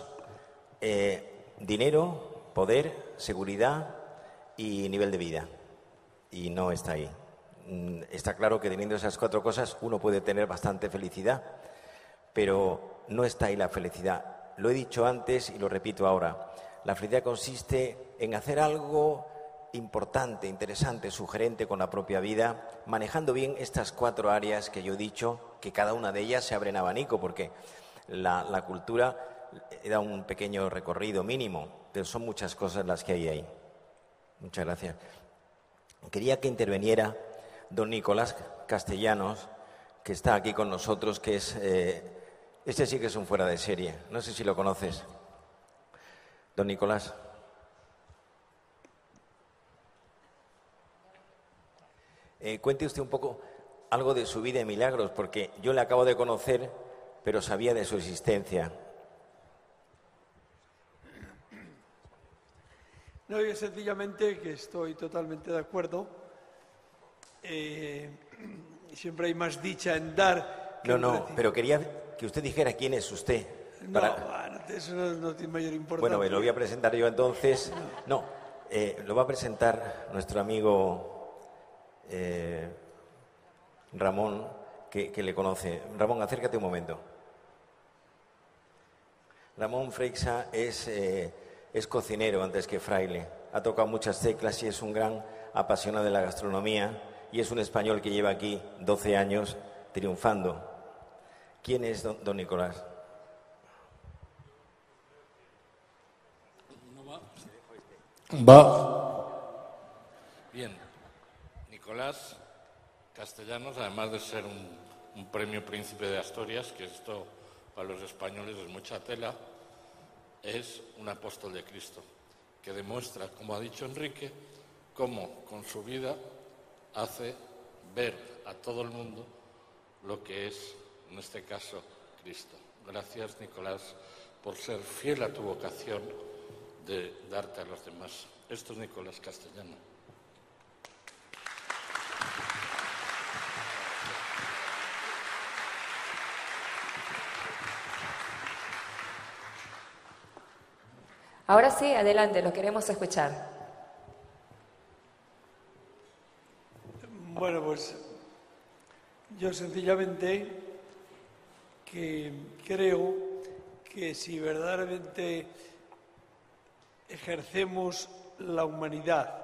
Dinero, poder, seguridad y nivel de vida. Y no está ahí. Está claro que teniendo esas 4 cosas uno puede tener bastante felicidad, pero no está ahí la felicidad. Lo he dicho antes y lo repito ahora. La felicidad consiste en hacer algo importante, interesante, sugerente con la propia vida, manejando bien estas 4 áreas que yo he dicho, que cada una de ellas se abre en abanico, porque la cultura da un pequeño recorrido mínimo, pero son muchas cosas las que hay ahí. Muchas gracias. Quería que interviniera don Nicolás Castellanos, que está aquí con nosotros, que es... este sí que es un fuera de serie. No sé si lo conoces. Don Nicolás. cuente usted un poco algo de su vida de milagros, porque yo le acabo de conocer, pero sabía de su existencia. No, yo sencillamente que estoy totalmente de acuerdo. Siempre hay más dicha en dar que en recibir. Pero quería que usted dijera quién es usted. Bueno, eso no tiene mayor importancia. Bueno, me lo voy a presentar yo entonces. Lo va a presentar nuestro amigo Ramón, que le conoce. Ramón, acércate un momento. Ramón Freixa es cocinero antes que fraile. Ha tocado muchas teclas y es un gran apasionado de la gastronomía y es un español que lleva aquí 12 años triunfando. ¿Quién es don Nicolás? Bien, Nicolás Castellanos, además de ser un premio Príncipe de Asturias, que esto para los españoles es mucha tela, es un apóstol de Cristo, que demuestra, como ha dicho Enrique, cómo con su vida hace ver a todo el mundo lo que es, en este caso, Cristo. Gracias, Nicolás, por ser fiel a tu vocación de darte a los demás. Esto es Nicolás Castellano. Ahora sí, adelante, lo queremos escuchar. Bueno, pues yo sencillamente que creo que si verdaderamente ejercemos la humanidad,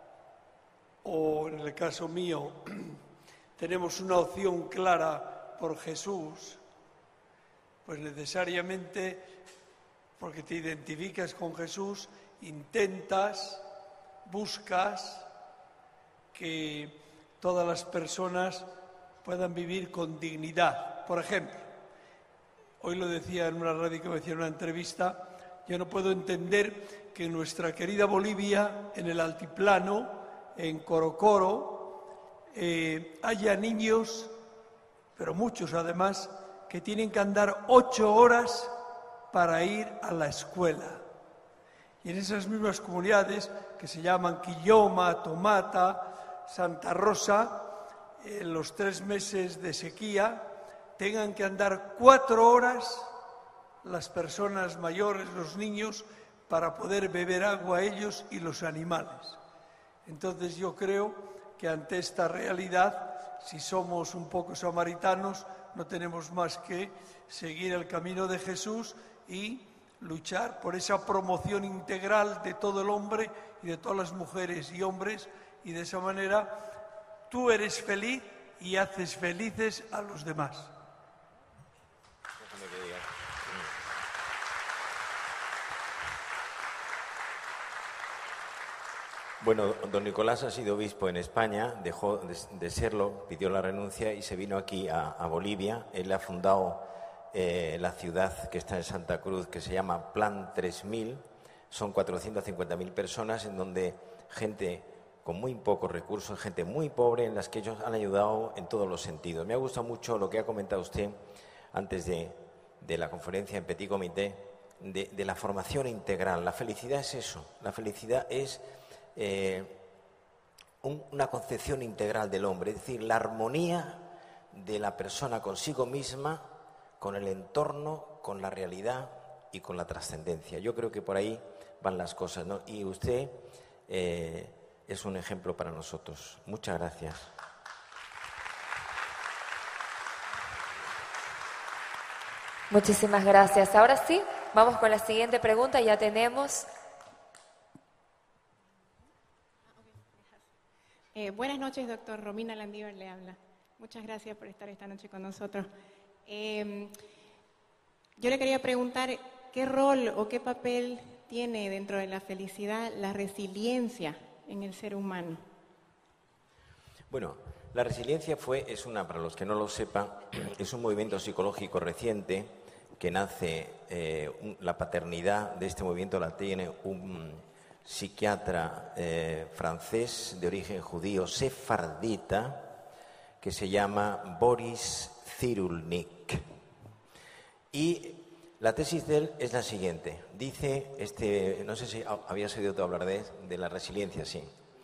o en el caso mío, tenemos una opción clara por Jesús, pues necesariamente, porque te identificas con Jesús, intentas, buscas que todas las personas puedan vivir con dignidad. Por ejemplo, hoy lo decía en una radio que me hacía una entrevista, yo no puedo entender que en nuestra querida Bolivia, en el altiplano, en Corocoro, haya niños, pero muchos además, que tienen que andar 8 horas para ir a la escuela. Y en esas mismas comunidades que se llaman Quilloma, Tomata, Santa Rosa, en los 3 meses de sequía, tengan que andar 4 horas las personas mayores, los niños, para poder beber agua ellos y los animales. Entonces yo creo que ante esta realidad, si somos un poco samaritanos, no tenemos más que seguir el camino de Jesús y luchar por esa promoción integral de todo el hombre y de todas las mujeres y hombres, y de esa manera tú eres feliz y haces felices a los demás. Bueno, don Nicolás ha sido obispo en España, dejó de serlo, pidió la renuncia y se vino aquí a Bolivia. Él ha fundado la ciudad que está en Santa Cruz, que se llama Plan 3000. Son 450.000 personas en donde gente con muy pocos recursos, gente muy pobre, en las que ellos han ayudado en todos los sentidos. Me ha gustado mucho lo que ha comentado usted antes de la conferencia en Petit Comité, de la formación integral. La felicidad es eso, la felicidad es una concepción integral del hombre, es decir, la armonía de la persona consigo misma, con el entorno, con la realidad y con la trascendencia. Yo creo que por ahí van las cosas, ¿no? Y usted es un ejemplo para nosotros. Muchas gracias. Muchísimas gracias. Ahora sí, vamos con la siguiente pregunta. Ya tenemos... Buenas noches, doctor. Romina Landívar le habla. Muchas gracias por estar esta noche con nosotros. Yo le quería preguntar qué rol o qué papel tiene dentro de la felicidad la resiliencia en el ser humano. Bueno, la resiliencia para los que no lo sepan, es un movimiento psicológico reciente que nace, la paternidad de este movimiento la tiene psiquiatra francés de origen judío sefardita que se llama Boris Cyrulnik. Y la tesis de él es la siguiente. Dice, no sé si habías oído tú hablar de la resiliencia, sí.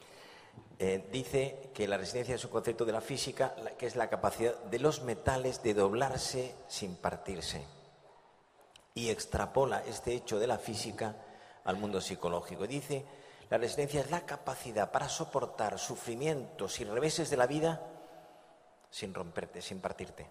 Dice que la resiliencia es un concepto de la física que es la capacidad de los metales de doblarse sin partirse. Y extrapola este hecho de la física al mundo psicológico. Dice, la resiliencia es la capacidad para soportar sufrimientos y reveses de la vida sin romperte, sin partirte.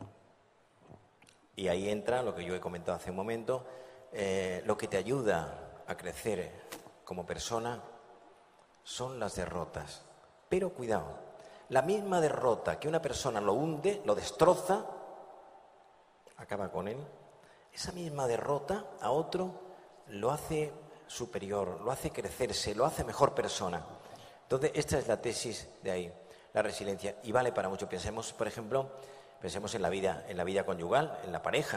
Y ahí entra lo que yo he comentado hace un momento, lo que te ayuda a crecer como persona son las derrotas. Pero cuidado, la misma derrota que una persona lo hunde, lo destroza, acaba con él, esa misma derrota a otro lo hace superior, lo hace crecerse, lo hace mejor persona. Entonces, esta es la tesis de ahí, la resiliencia, y vale para mucho. Pensemos, por ejemplo, en la vida conyugal, en la pareja.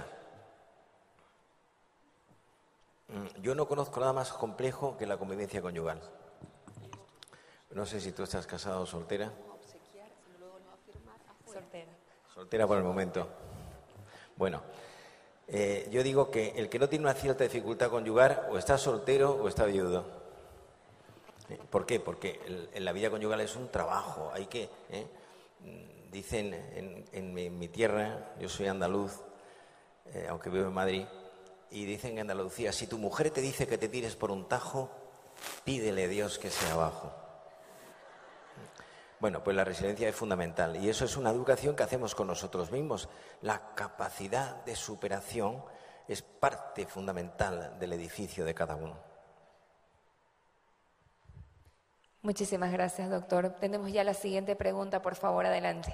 Yo no conozco nada más complejo que la convivencia conyugal. No sé si tú estás casado o soltera. Soltera. Soltera por el momento. Bueno, yo digo que el que no tiene una cierta dificultad conyugal o está soltero o está viudo. ¿Por qué? Porque en la vida conyugal es un trabajo. Hay que... Dicen en mi tierra, yo soy andaluz, aunque vivo en Madrid, y dicen en Andalucía, si tu mujer te dice que te tires por un tajo, pídele a Dios que sea abajo. Bueno, pues la resiliencia es fundamental y eso es una educación que hacemos con nosotros mismos. La capacidad de superación es parte fundamental del edificio de cada uno. Muchísimas gracias, doctor. Tenemos ya la siguiente pregunta, por favor, adelante.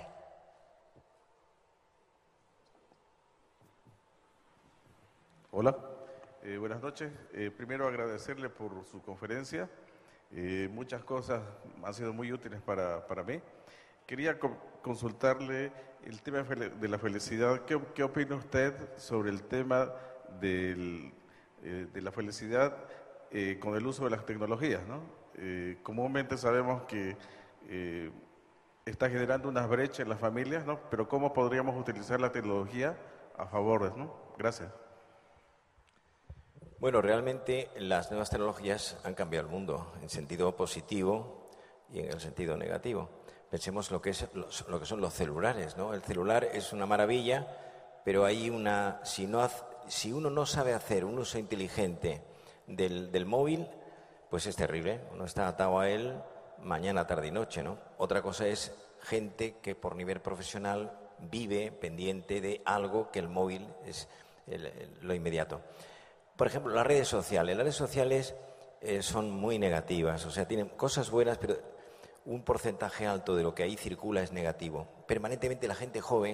Hola, buenas noches. Primero agradecerle por su conferencia. Muchas cosas han sido muy útiles para mí. Quería consultarle el tema de la felicidad. ¿Qué opina usted sobre el tema de la felicidad con el uso de las tecnologías, ¿no? Comúnmente sabemos que está generando unas brechas en las familias, ¿no? Pero ¿cómo podríamos utilizar la tecnología a favor, ¿no? Gracias. Bueno, realmente las nuevas tecnologías han cambiado el mundo en sentido positivo y en el sentido negativo. Pensemos lo que son los celulares, ¿no? El celular es una maravilla, pero hay si uno no sabe hacer un uso inteligente del móvil, pues es terrible. Uno está atado a él mañana, tarde y noche, ¿no? Otra cosa es gente que por nivel profesional vive pendiente de algo que el móvil es lo inmediato. Por ejemplo, las redes sociales. Las redes sociales son muy negativas, o sea, tienen cosas buenas, pero un porcentaje alto de lo que ahí circula es negativo. Permanentemente la gente joven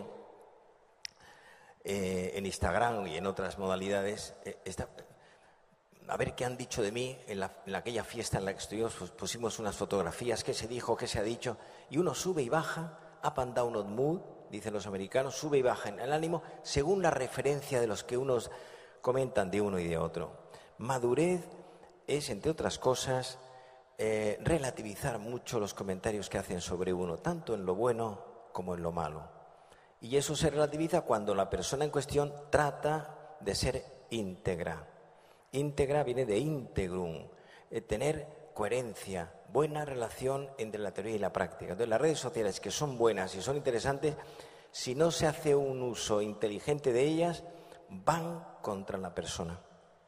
en Instagram y en otras modalidades está... A ver qué han dicho de mí en aquella fiesta en la que estuvimos, pues pusimos unas fotografías, qué se dijo, qué se ha dicho, y uno sube y baja, up and down on mood, dicen los americanos, sube y baja en el ánimo, según la referencia de los que unos comentan de uno y de otro. Madurez es, entre otras cosas, relativizar mucho los comentarios que hacen sobre uno, tanto en lo bueno como en lo malo. Y eso se relativiza cuando la persona en cuestión trata de ser íntegra. Íntegra viene de integrum, tener coherencia, buena relación entre la teoría y la práctica. Entonces, las redes sociales, que son buenas y son interesantes, si no se hace un uso inteligente de ellas, van contra la persona.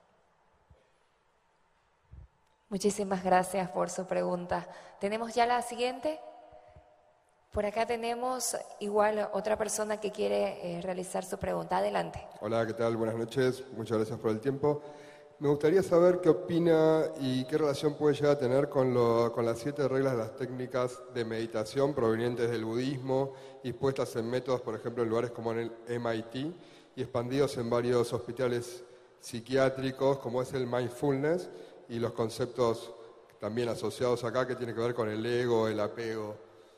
Muchísimas gracias por su pregunta. ¿Tenemos ya la siguiente? Por acá tenemos igual otra persona que quiere realizar su pregunta. Adelante. Hola, ¿qué tal? Buenas noches. Muchas gracias por el tiempo. Me gustaría saber qué opina y qué relación puede llegar a tener con las 7 reglas de las técnicas de meditación provenientes del budismo y puestas en métodos, por ejemplo, en lugares como en el MIT y expandidos en varios hospitales psiquiátricos, como es el mindfulness y los conceptos también asociados acá que tienen que ver con el ego, el apego.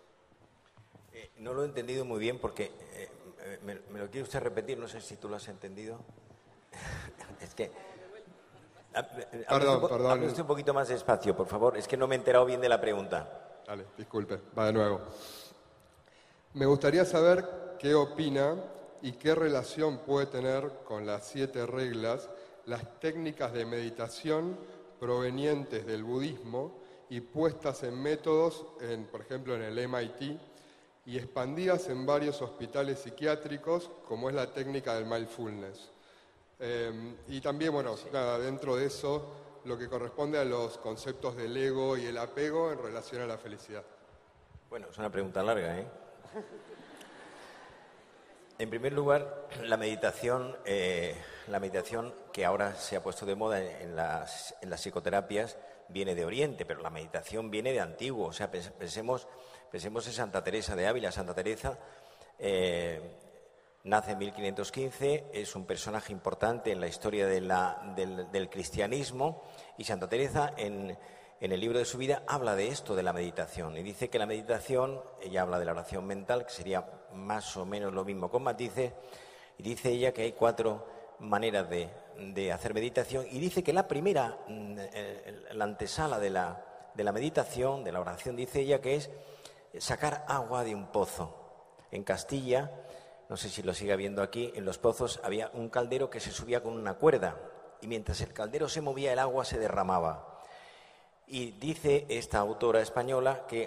No lo he entendido muy bien porque me lo quiere usted repetir, no sé si tú lo has entendido. Es que Perdón. Hable usted un poquito más despacio, por favor. Es que no me he enterado bien de la pregunta. Vale, disculpe, va de nuevo. Me gustaría saber qué opina y qué relación puede tener con las 7 reglas las técnicas de meditación provenientes del budismo y puestas en métodos, por ejemplo, en el MIT, y expandidas en varios hospitales psiquiátricos, como es la técnica del mindfulness. Y también, bueno, nada, dentro de eso, lo que corresponde a los conceptos del ego y el apego en relación a la felicidad. Bueno, es una pregunta larga, ¿eh? En primer lugar, la meditación que ahora se ha puesto de moda en las psicoterapias viene de Oriente, pero la meditación viene de antiguo. O sea, pensemos en Santa Teresa de Ávila. Santa Teresa nace en 1515, es un personaje importante en la historia del cristianismo, y Santa Teresa en el libro de su vida habla de esto, de la meditación, y dice que la meditación, ella habla de la oración mental, que sería más o menos lo mismo con matices, y dice ella que hay 4 maneras de hacer meditación, y dice que la primera, la antesala de la meditación, de la oración, dice ella que es sacar agua de un pozo. En Castilla, no sé si lo sigue habiendo aquí, en los pozos había un caldero que se subía con una cuerda, y mientras el caldero se movía el agua se derramaba. Y dice esta autora española que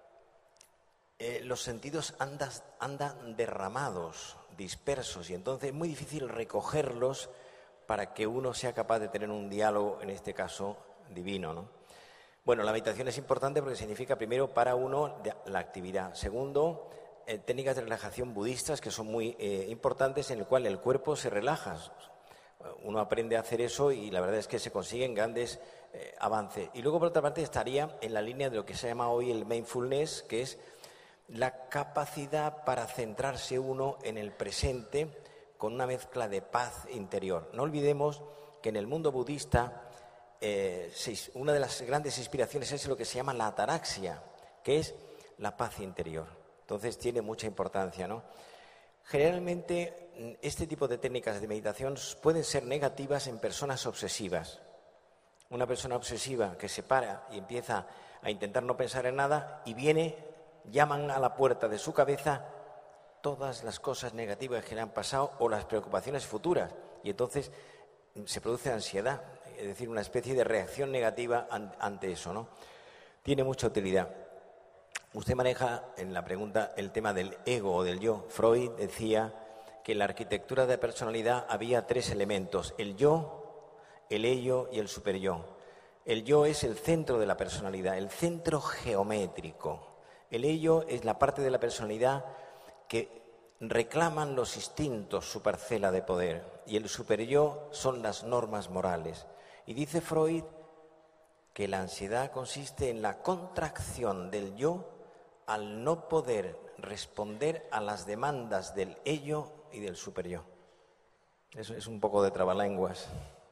los sentidos andan derramados, dispersos, y entonces es muy difícil recogerlos para que uno sea capaz de tener un diálogo, en este caso, divino, ¿no? Bueno, la meditación es importante porque significa, primero, para uno la actividad. Segundo, técnicas de relajación budistas que son muy importantes, en el cual el cuerpo se relaja. Uno aprende a hacer eso y la verdad es que se consiguen grandes avances. Y luego, por otra parte, estaría en la línea de lo que se llama hoy el mindfulness, que es la capacidad para centrarse uno en el presente con una mezcla de paz interior. No olvidemos que en el mundo budista una de las grandes inspiraciones es lo que se llama la ataraxia, que es la paz interior. Entonces tiene mucha importancia, ¿no? Generalmente este tipo de técnicas de meditación pueden ser negativas en personas obsesivas. Una persona obsesiva que se para y empieza a intentar no pensar en nada y llaman a la puerta de su cabeza todas las cosas negativas que le han pasado o las preocupaciones futuras, y entonces se produce ansiedad, es decir, una especie de reacción negativa ante eso, ¿no? Tiene mucha utilidad. Usted maneja en la pregunta el tema del ego o del yo. Freud decía que en la arquitectura de personalidad había 3 elementos: el yo, el ello y el superyo. El yo es el centro de la personalidad, el centro geométrico. El ello es la parte de la personalidad que reclaman los instintos su parcela de poder, y el superyo son las normas morales. Y dice Freud que la ansiedad consiste en la contracción del yo al no poder responder a las demandas del ello y del superyo. Eso es un poco de trabalenguas.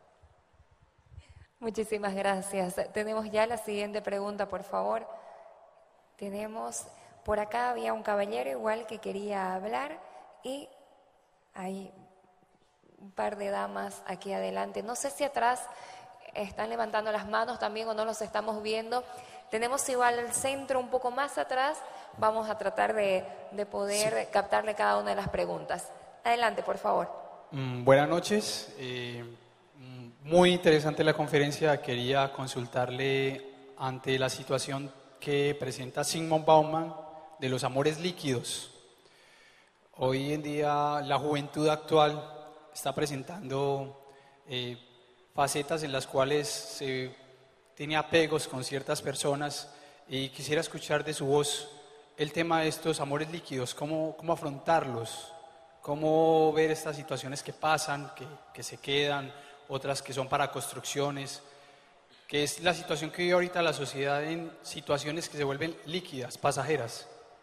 Muchísimas gracias. Tenemos ya la siguiente pregunta, por favor. Tenemos, por acá había un caballero igual que quería hablar, y hay un par de damas aquí adelante. No sé si atrás están levantando las manos también o no los estamos viendo. Tenemos igual el centro un poco más atrás. Vamos a tratar de poder captarle cada una de las preguntas. Adelante, por favor. Buenas noches. Muy interesante la conferencia. Quería consultarle ante la situación que presenta Zygmunt Bauman de los amores líquidos. Hoy en día la juventud actual está presentando facetas en las cuales se tiene apegos con ciertas personas, y quisiera escuchar de su voz el tema de estos amores líquidos, cómo afrontarlos, cómo ver estas situaciones que pasan, que se quedan, otras que son para construcciones, que es la situación que vive ahorita la sociedad en situaciones que se vuelven líquidas, pasajeras.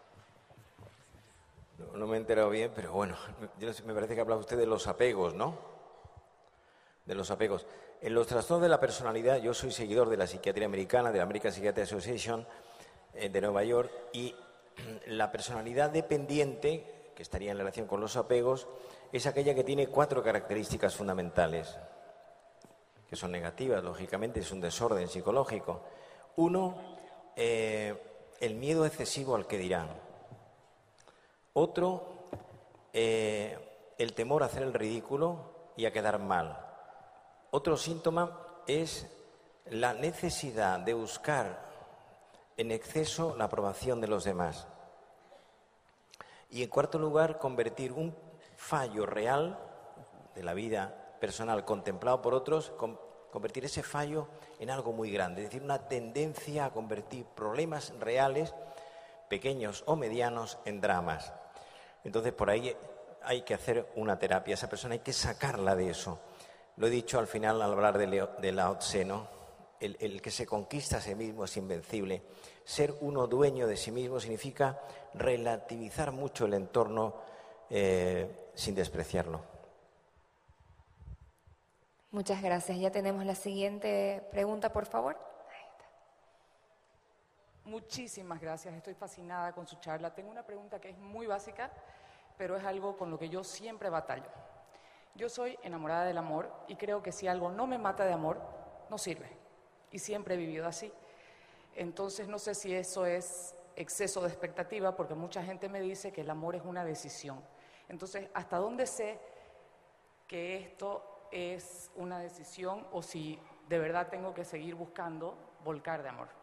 No me he enterado bien, pero bueno, me parece que habla usted de los apegos, ¿no? De los apegos. En los trastornos de la personalidad, yo soy seguidor de la psiquiatría americana, de la American Psychiatry Association de Nueva York, y la personalidad dependiente, que estaría en relación con los apegos, es aquella que tiene 4 características fundamentales. que son negativas, lógicamente es un desorden psicológico. Uno, el miedo excesivo al que dirán. Otro, el temor a hacer el ridículo y a quedar mal. Otro síntoma es la necesidad de buscar en exceso la aprobación de los demás. Y en cuarto lugar, convertir un fallo real de la vida personal contemplado por otros, convertir ese fallo en algo muy grande, es decir, una tendencia a convertir problemas reales, pequeños o medianos, en dramas. Entonces, por ahí hay que hacer una terapia, esa persona hay que sacarla de eso. Lo he dicho al final al hablar de Lao Tse, ¿no? El que se conquista a sí mismo es invencible. Ser uno dueño de sí mismo significa relativizar mucho el entorno sin despreciarlo. Muchas gracias. Ya tenemos la siguiente pregunta, por favor. Ahí está. Muchísimas gracias. Estoy fascinada con su charla. Tengo una pregunta que es muy básica, pero es algo con lo que yo siempre batallo. Yo soy enamorada del amor y creo que si algo no me mata de amor, no sirve. Y siempre he vivido así. Entonces no sé si eso es exceso de expectativa, porque mucha gente me dice que el amor es una decisión. Entonces, ¿hasta dónde sé que esto es una decisión o si de verdad tengo que seguir buscando volcar de amor?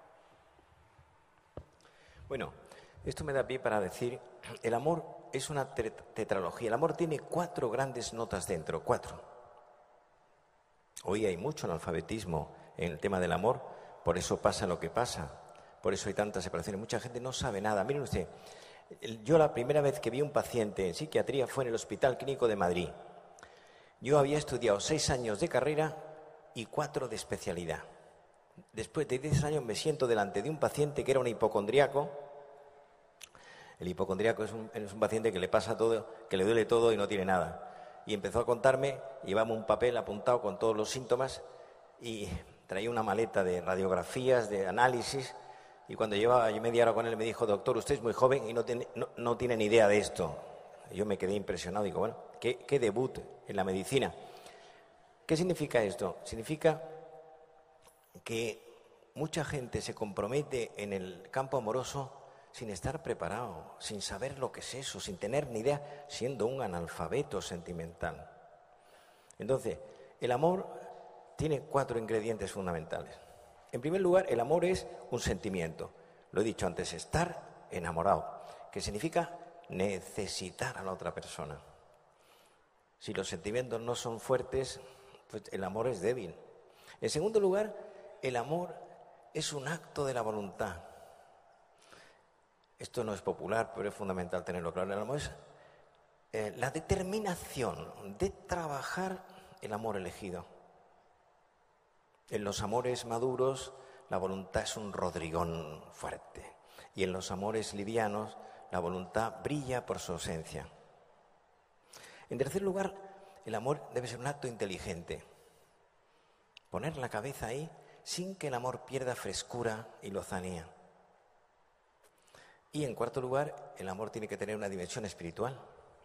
Bueno, esto me da pie para decir, el amor es una tetralogía. El amor tiene 4 grandes notas dentro, 4. Hoy hay mucho analfabetismo en el tema del amor, por eso pasa lo que pasa, por eso hay tantas separaciones. Mucha gente no sabe nada. Miren usted, yo la primera vez que vi un paciente en psiquiatría fue en el Hospital Clínico de Madrid. Yo había estudiado 6 años de carrera y 4 de especialidad. Después de 10 años me siento delante de un paciente que era un hipocondríaco. El hipocondríaco es un paciente que le pasa todo, que le duele todo y no tiene nada. Y empezó a contarme, llevaba un papel apuntado con todos los síntomas y traía una maleta de radiografías, de análisis, y cuando llevaba media hora con él me dijo: doctor, usted es muy joven y no tiene ni idea de esto. Y yo me quedé impresionado, digo, bueno, ¿qué debut en la medicina? ¿Qué significa esto? Significa que mucha gente se compromete en el campo amoroso sin estar preparado, sin saber lo que es eso, sin tener ni idea, siendo un analfabeto sentimental. Entonces, el amor tiene 4 ingredientes fundamentales. En primer lugar, el amor es un sentimiento. Lo he dicho antes, estar enamorado, que significa necesitar a la otra persona. Si los sentimientos no son fuertes, pues el amor es débil. En segundo lugar, el amor es un acto de la voluntad. Esto no es popular, pero es fundamental tenerlo claro. El amor es la determinación de trabajar el amor elegido. En los amores maduros, la voluntad es un rodrigón fuerte. Y en los amores livianos, la voluntad brilla por su ausencia. En tercer lugar, el amor debe ser un acto inteligente. Poner la cabeza ahí sin que el amor pierda frescura y lozanía. Y en cuarto lugar, el amor tiene que tener una dimensión espiritual.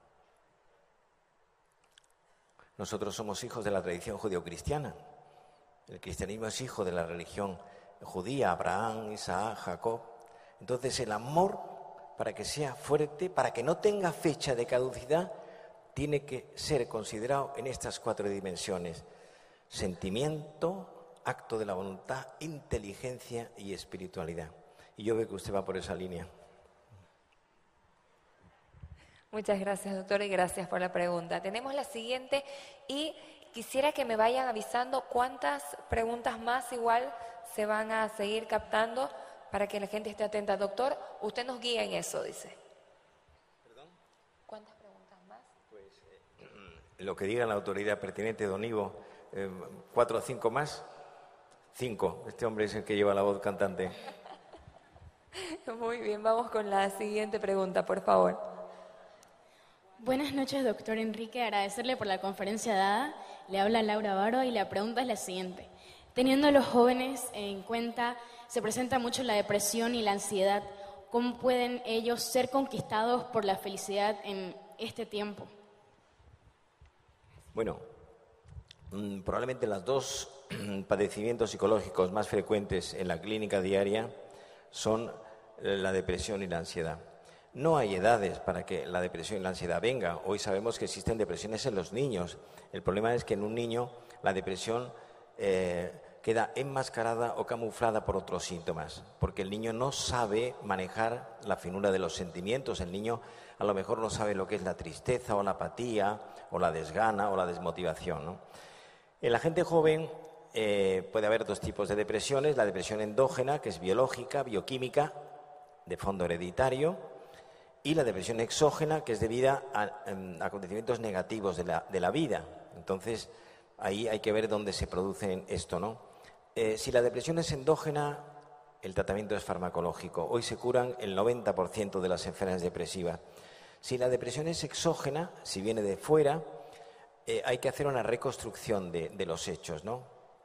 Nosotros somos hijos de la tradición judeocristiana. El cristianismo es hijo de la religión judía, Abraham, Isaac, Jacob. Entonces el amor, para que sea fuerte, para que no tenga fecha de caducidad, tiene que ser considerado en estas 4 dimensiones: sentimiento, acto de la voluntad, inteligencia y espiritualidad. Y yo veo que usted va por esa línea. Muchas gracias, doctor, y gracias por la pregunta. Tenemos la siguiente y quisiera que me vayan avisando cuántas preguntas más igual se van a seguir captando para que la gente esté atenta. Doctor, usted nos guía en eso, dice. ¿Perdón? ¿Cuántas preguntas más? Pues lo que diga la autoridad pertinente, don Ivo, 4 o 5 más. 5. Este hombre es el que lleva la voz cantante. Muy bien, vamos con la siguiente pregunta, por favor. Buenas noches, doctor Enrique. Agradecerle por la conferencia dada. Le habla Laura Baro y la pregunta es la siguiente. Teniendo a los jóvenes en cuenta, se presenta mucho la depresión y la ansiedad. ¿Cómo pueden ellos ser conquistados por la felicidad en este tiempo? Bueno, Probablemente los dos padecimientos psicológicos más frecuentes en la clínica diaria son la depresión y la ansiedad. No hay edades para que la depresión y la ansiedad vengan. Hoy sabemos que existen depresiones en los niños. El problema es que en un niño la depresión queda enmascarada o camuflada por otros síntomas, porque el niño no sabe manejar la finura de los sentimientos. El niño a lo mejor no sabe lo que es la tristeza o la apatía o la desgana o la desmotivación, ¿no? En la gente joven puede haber dos tipos de depresiones: la depresión endógena, que es biológica, bioquímica, de fondo hereditario, y la depresión exógena, que es debida a acontecimientos negativos de la vida. Entonces, ahí hay que ver dónde se produce esto, ¿no? Si la depresión es endógena, el tratamiento es farmacológico. Hoy se curan el 90% de las enfermedades depresivas. Si la depresión es exógena, si viene de fuera, hay que hacer una reconstrucción de los hechos, ¿no?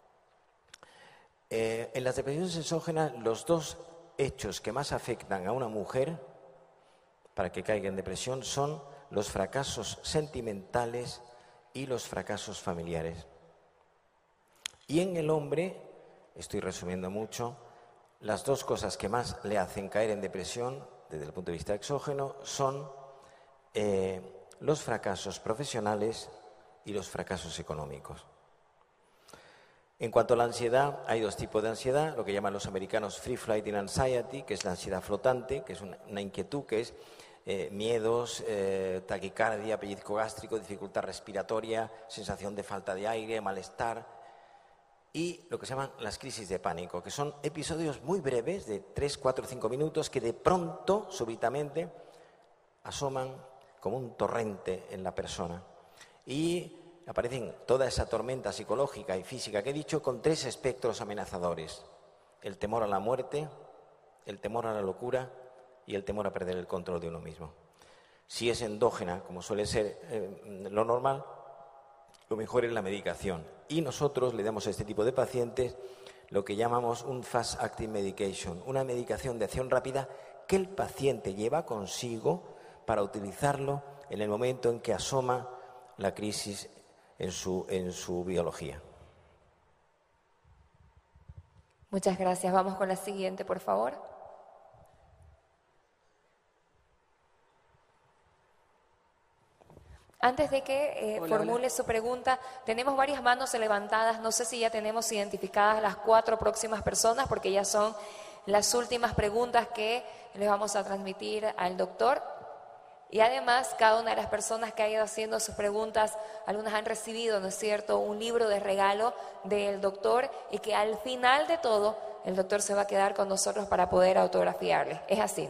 En las depresiones exógenas, los dos hechos que más afectan a una mujer para que caiga en depresión son los fracasos sentimentales y los fracasos familiares. Y en el hombre, estoy resumiendo mucho, las dos cosas que más le hacen caer en depresión desde el punto de vista exógeno son los fracasos profesionales y los fracasos económicos. En cuanto a la ansiedad, hay dos tipos de ansiedad, lo que llaman los americanos free flighting anxiety, que es la ansiedad flotante, que es una inquietud, que es miedos, taquicardia, pellizco gástrico, dificultad respiratoria, sensación de falta de aire, malestar, y lo que se llaman las crisis de pánico, que son episodios muy breves, de 3, 4, 5 minutos, que de pronto, súbitamente, asoman como un torrente en la persona. Y aparecen toda esa tormenta psicológica y física que he dicho con tres espectros amenazadores: el temor a la muerte, el temor a la locura y el temor a perder el control de uno mismo. Si es endógena, como suele ser lo normal, lo mejor es la medicación. Y nosotros le damos a este tipo de pacientes lo que llamamos un fast acting medication, una medicación de acción rápida que el paciente lleva consigo para utilizarlo en el momento en que asoma la crisis en su biología. Muchas gracias. Vamos con la siguiente, por favor. Antes de que formule su pregunta, tenemos varias manos levantadas. No sé si ya tenemos identificadas las 4 próximas personas, porque ya son las últimas preguntas que les vamos a transmitir al doctor. Y además, cada una de las personas que ha ido haciendo sus preguntas, algunas han recibido, ¿no es cierto?, un libro de regalo del doctor, y que al final de todo, el doctor se va a quedar con nosotros para poder autografiarle. Es así.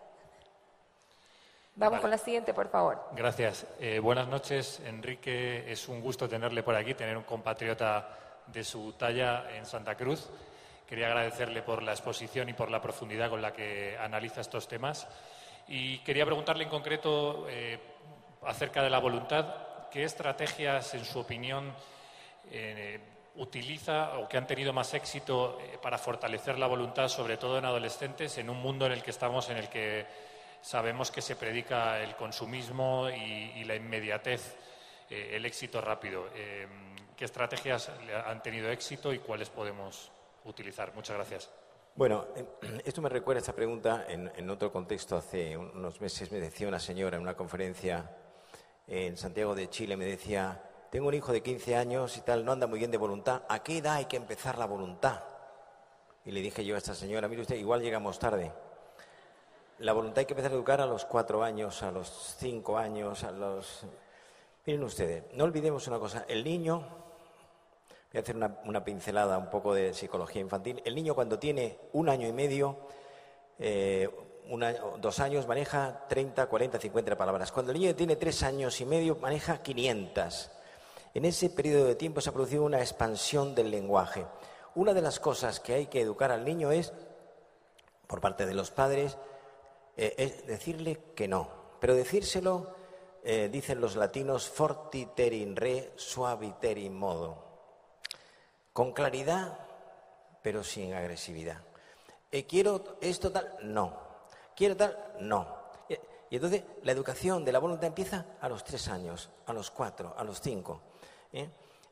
Vamos con la siguiente, por favor. Gracias. Buenas noches, Enrique. Es un gusto tenerle por aquí, tener un compatriota de su talla en Santa Cruz. Quería agradecerle por la exposición y por la profundidad con la que analiza estos temas. Y quería preguntarle en concreto acerca de la voluntad. ¿Qué estrategias, en su opinión, utiliza o que han tenido más éxito para fortalecer la voluntad, sobre todo en adolescentes, en un mundo en el que estamos, en el que sabemos que se predica el consumismo y la inmediatez, el éxito rápido? ¿Qué estrategias han tenido éxito y cuáles podemos utilizar? Muchas gracias. Bueno, esto me recuerda esta pregunta en otro contexto. Hace unos meses me decía una señora en una conferencia en Santiago de Chile, me decía: tengo un hijo de 15 años y tal, no anda muy bien de voluntad, ¿a qué edad hay que empezar la voluntad? Y le dije yo a esta señora: mire usted, igual llegamos tarde. La voluntad hay que empezar a educar a los 4 años, a los 5 años, a los... Miren ustedes, no olvidemos una cosa, el niño... Voy a hacer una pincelada un poco de psicología infantil. El niño, cuando tiene 1 año y medio, 2 años, maneja 30, 40, 50 palabras. Cuando el niño tiene 3 años y medio, maneja 500. En ese periodo de tiempo se ha producido una expansión del lenguaje. Una de las cosas que hay que educar al niño es, por parte de los padres, es decirle que no. Pero decírselo, dicen los latinos, fortiter in re, suaviter in modo. Con claridad, pero sin agresividad. ¿Quiero esto tal? No. ¿Quiero tal? No. Y entonces la educación de la voluntad empieza a los 3 años, a los 4, a los 5.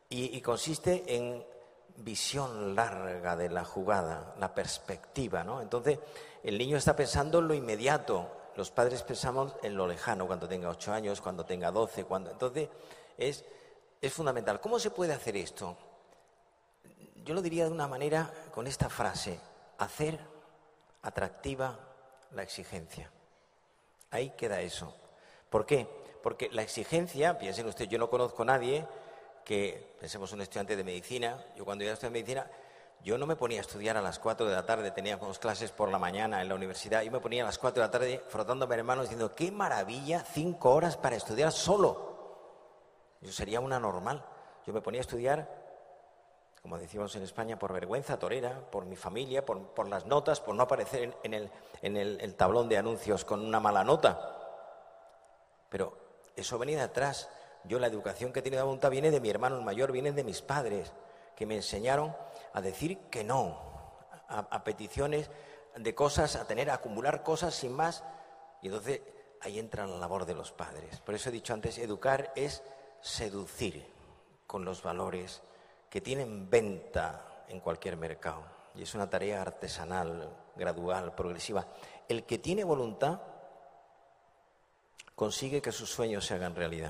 y consiste en visión larga de la jugada, la perspectiva, ¿no? Entonces, el niño está pensando en lo inmediato, los padres pensamos en lo lejano, cuando tenga 8 años, cuando tenga 12, entonces es fundamental. ¿Cómo se puede hacer esto? Yo lo diría de una manera con esta frase: hacer atractiva la exigencia. Ahí queda eso. ¿Por qué? Porque la exigencia, piensen ustedes, yo no conozco a nadie que, pensemos un estudiante de medicina, yo cuando iba a estudiar medicina, yo no me ponía a estudiar a las 4 de la tarde, teníamos clases por la mañana en la universidad, yo me ponía a las 4 de la tarde frotándome las manos diciendo, ¡qué maravilla! 5 horas para estudiar solo. Yo sería una normal. Yo me ponía a estudiar, como decimos en España, por vergüenza torera, por mi familia, por las notas, por no aparecer en el tablón de anuncios con una mala nota. Pero eso venía de atrás. Yo la educación que he tenido de voluntad viene de mi hermano el mayor, viene de mis padres, que me enseñaron a decir que no, a peticiones de cosas, a acumular cosas sin más. Y entonces ahí entra la labor de los padres. Por eso he dicho antes, educar es seducir con los valores que tienen venta en cualquier mercado. Y es una tarea artesanal, gradual, progresiva. El que tiene voluntad consigue que sus sueños se hagan realidad.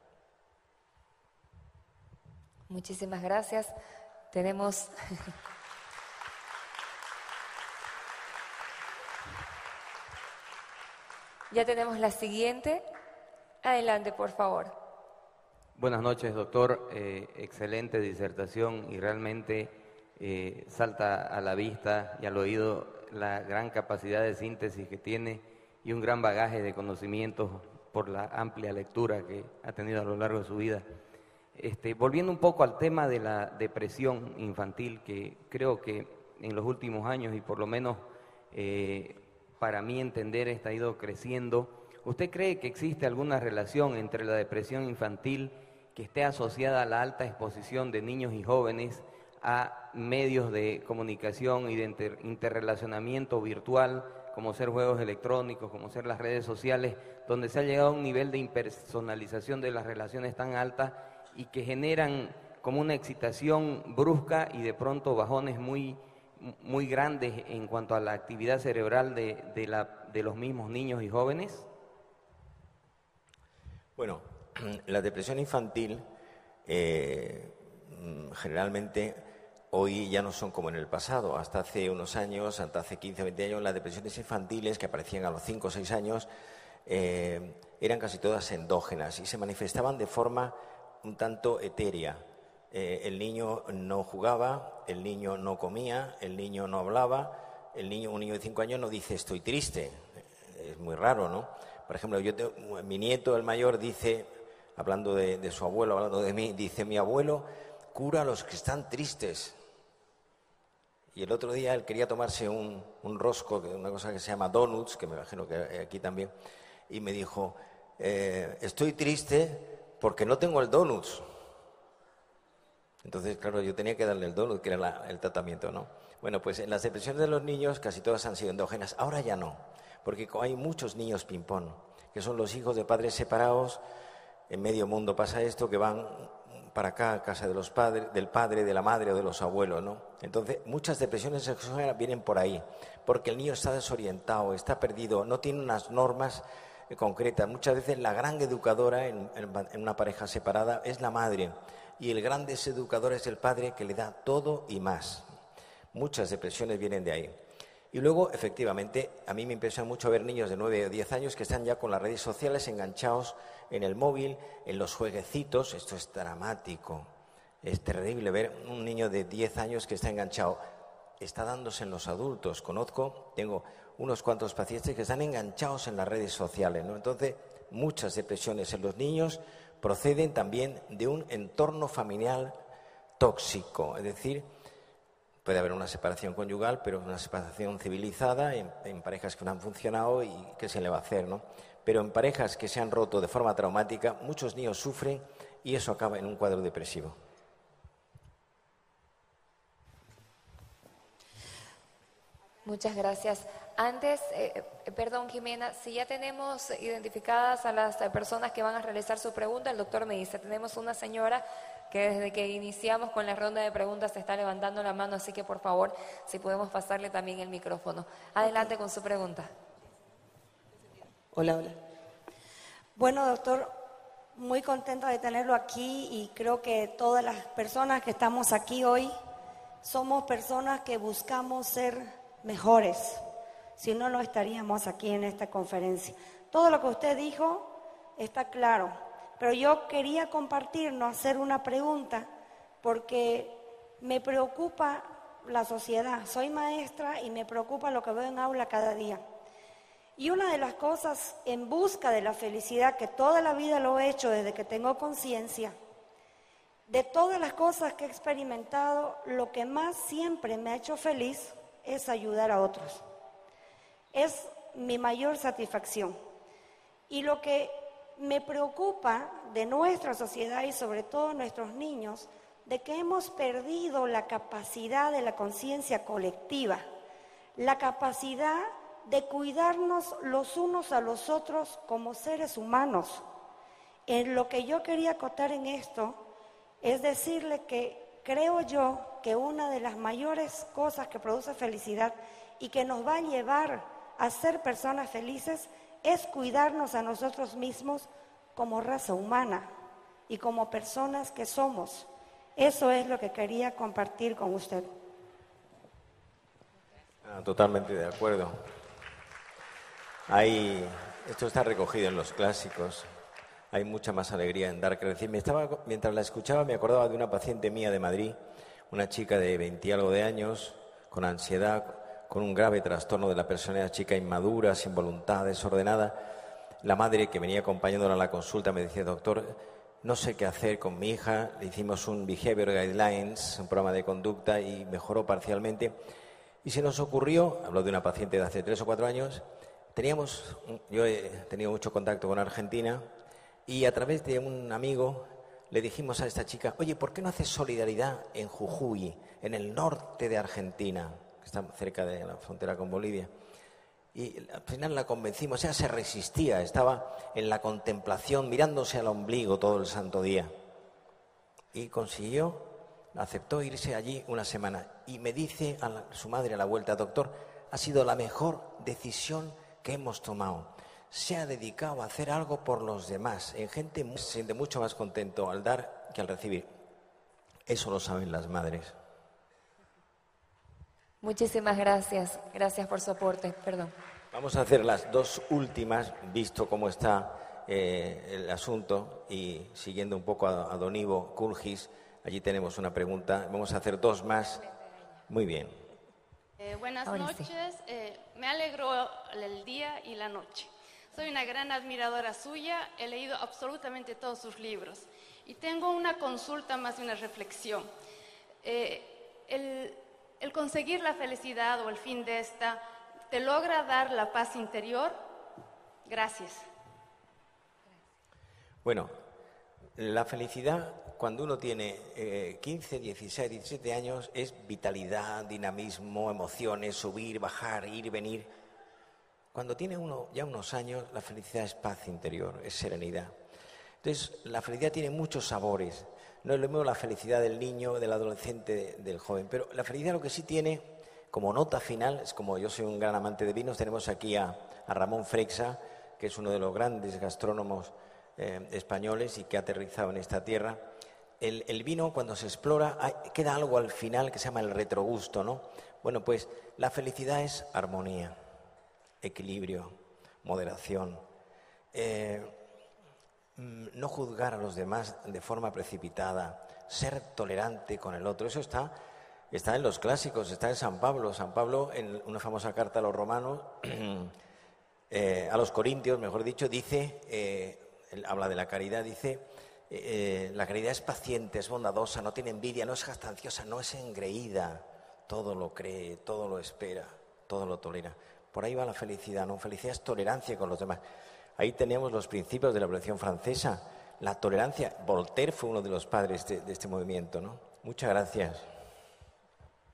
Muchísimas gracias. Tenemos... Ya tenemos la siguiente. Adelante, por favor. Buenas noches, doctor. Excelente disertación y realmente salta a la vista y al oído la gran capacidad de síntesis que tiene y un gran bagaje de conocimientos por la amplia lectura que ha tenido a lo largo de su vida. Volviendo un poco al tema de la depresión infantil, que creo que en los últimos años, y por lo menos para mí entender, está ido creciendo. ¿Usted cree que existe alguna relación entre la depresión infantil que esté asociada a la alta exposición de niños y jóvenes a medios de comunicación y de interrelacionamiento virtual, como ser juegos electrónicos, como ser las redes sociales, donde se ha llegado a un nivel de impersonalización de las relaciones tan alta y que generan como una excitación brusca y de pronto bajones muy grandes en cuanto a la actividad cerebral de los mismos niños y jóvenes? Bueno, la depresión infantil generalmente hoy ya no son como en el pasado. Hasta hace unos años, hasta hace 15 o 20 años, las depresiones infantiles que aparecían a los 5 o 6 años eran casi todas endógenas y se manifestaban de forma un tanto etérea. El niño no jugaba, el niño no comía, el niño no hablaba, un niño de 5 años no dice estoy triste. Es muy raro, ¿no? Por ejemplo, mi nieto, el mayor, dice, hablando de su abuelo, hablando de mí, dice, mi abuelo cura a los que están tristes. Y el otro día él quería tomarse un rosco, una cosa que se llama donuts, que me imagino que aquí también, y me dijo, estoy triste porque no tengo el donuts. Entonces, claro, yo tenía que darle el donut, que era el tratamiento, ¿no? Bueno, pues en las depresiones de los niños casi todas han sido endógenas. Ahora ya no, porque hay muchos niños ping-pong, que son los hijos de padres separados. En medio mundo pasa esto, que van para acá a casa de los padres, del padre, de la madre o de los abuelos, ¿no? Entonces, muchas depresiones exógenas vienen por ahí, porque el niño está desorientado, está perdido, no tiene unas normas concretas. Muchas veces la gran educadora en una pareja separada es la madre, y el gran deseducador es el padre, que le da todo y más. Muchas depresiones vienen de ahí. Y luego, efectivamente, a mí me impresiona mucho ver niños de 9 o 10 años que están ya con las redes sociales enganchados en el móvil, en los jueguecitos. Esto es dramático, es terrible ver un niño de 10 años que está enganchado. Está dándose en los adultos. Tengo unos cuantos pacientes que están enganchados en las redes sociales, ¿no? Entonces, muchas depresiones en los niños proceden también de un entorno familiar tóxico, es decir, puede haber una separación conyugal, pero una separación civilizada en parejas que no han funcionado y qué se le va a hacer, ¿no? Pero en parejas que se han roto de forma traumática, muchos niños sufren y eso acaba en un cuadro depresivo. Muchas gracias. Antes, perdón Jimena, si ya tenemos identificadas a las personas que van a realizar su pregunta, el doctor me dice, tenemos una señora que desde que iniciamos con la ronda de preguntas se está levantando la mano, así que por favor, si podemos pasarle también el micrófono. Adelante con su pregunta. Hola. Bueno, doctor, muy contenta de tenerlo aquí y creo que todas las personas que estamos aquí hoy somos personas que buscamos ser mejores. Si no, no estaríamos aquí en esta conferencia. Todo lo que usted dijo está claro, pero yo quería compartirnos, hacer una pregunta, porque me preocupa la sociedad. Soy maestra y me preocupa lo que veo en aula cada día. Y una de las cosas en busca de la felicidad, que toda la vida lo he hecho desde que tengo conciencia, de todas las cosas que he experimentado, lo que más siempre me ha hecho feliz es ayudar a otros. Es mi mayor satisfacción. Y lo que me preocupa de nuestra sociedad y sobre todo nuestros niños, de que hemos perdido la capacidad de la conciencia colectiva, la capacidad de cuidarnos los unos a los otros como seres humanos. En lo que yo quería acotar en esto es decirle que creo yo que una de las mayores cosas que produce felicidad y que nos va a llevar a ser personas felices es cuidarnos a nosotros mismos como raza humana y como personas que somos. Eso es lo que quería compartir con usted. Totalmente de acuerdo. Esto está recogido en los clásicos. Hay mucha más alegría en dar que recibir. Mientras la escuchaba me acordaba de una paciente mía de Madrid, una chica de 20 y algo de años, con ansiedad, con un grave trastorno de la personalidad, chica inmadura, sin voluntad, desordenada. La madre que venía acompañándola a la consulta me decía, doctor, no sé qué hacer con mi hija. Le hicimos un Behavior Guidelines, un programa de conducta, y mejoró parcialmente. Y se nos ocurrió, hablo de una paciente de hace 3 o 4 años, yo he tenido mucho contacto con Argentina, y a través de un amigo le dijimos a esta chica, oye, ¿por qué no haces solidaridad en Jujuy, en el norte de Argentina, que está cerca de la frontera con Bolivia? Y al final la convencimos, ella se resistía, estaba en la contemplación, mirándose al ombligo todo el santo día. Y aceptó irse allí una semana. Y me dice su madre a la vuelta, doctor, ha sido la mejor decisión que hemos tomado. Se ha dedicado a hacer algo por los demás. En gente se siente mucho más contento al dar que al recibir. Eso lo saben las madres. Muchísimas gracias. Gracias por su aporte. Perdón. Vamos a hacer las 2 últimas, visto cómo está el asunto y siguiendo un poco a don Ivo Kulgis. Allí tenemos una pregunta. Vamos a hacer 2 más. Muy bien. Buenas noches. Me alegró el día y la noche. Soy una gran admiradora suya. He leído absolutamente todos sus libros. Y tengo una consulta más de una reflexión. El conseguir la felicidad o el fin de esta, ¿te logra dar la paz interior? Gracias. Bueno, la felicidad cuando uno tiene 15, 16, 17 años es vitalidad, dinamismo, emociones, subir, bajar, ir, venir. Cuando tiene uno ya unos años, la felicidad es paz interior, es serenidad. Entonces, la felicidad tiene muchos sabores. No es lo mismo la felicidad del niño, del adolescente, del joven. Pero la felicidad lo que sí tiene, como nota final, es como yo soy un gran amante de vinos, tenemos aquí a Ramón Freixa, que es uno de los grandes gastrónomos españoles y que ha aterrizado en esta tierra. El vino, cuando se explora, queda algo al final que se llama el retrogusto, ¿no? Bueno, pues la felicidad es armonía, equilibrio, moderación, no juzgar a los demás de forma precipitada, ser tolerante con el otro. Eso está en los clásicos, está en San Pablo. San Pablo, en una famosa carta a los romanos, a los corintios, mejor dicho, dice, él habla de la caridad, dice, la caridad es paciente, es bondadosa, no tiene envidia, no es jactanciosa, no es engreída, todo lo cree, todo lo espera, todo lo tolera. Por ahí va la felicidad, ¿no? Felicidad es tolerancia con los demás. Ahí tenemos los principios de la Revolución Francesa, la tolerancia. Voltaire fue uno de los padres de este movimiento, ¿no? Muchas gracias.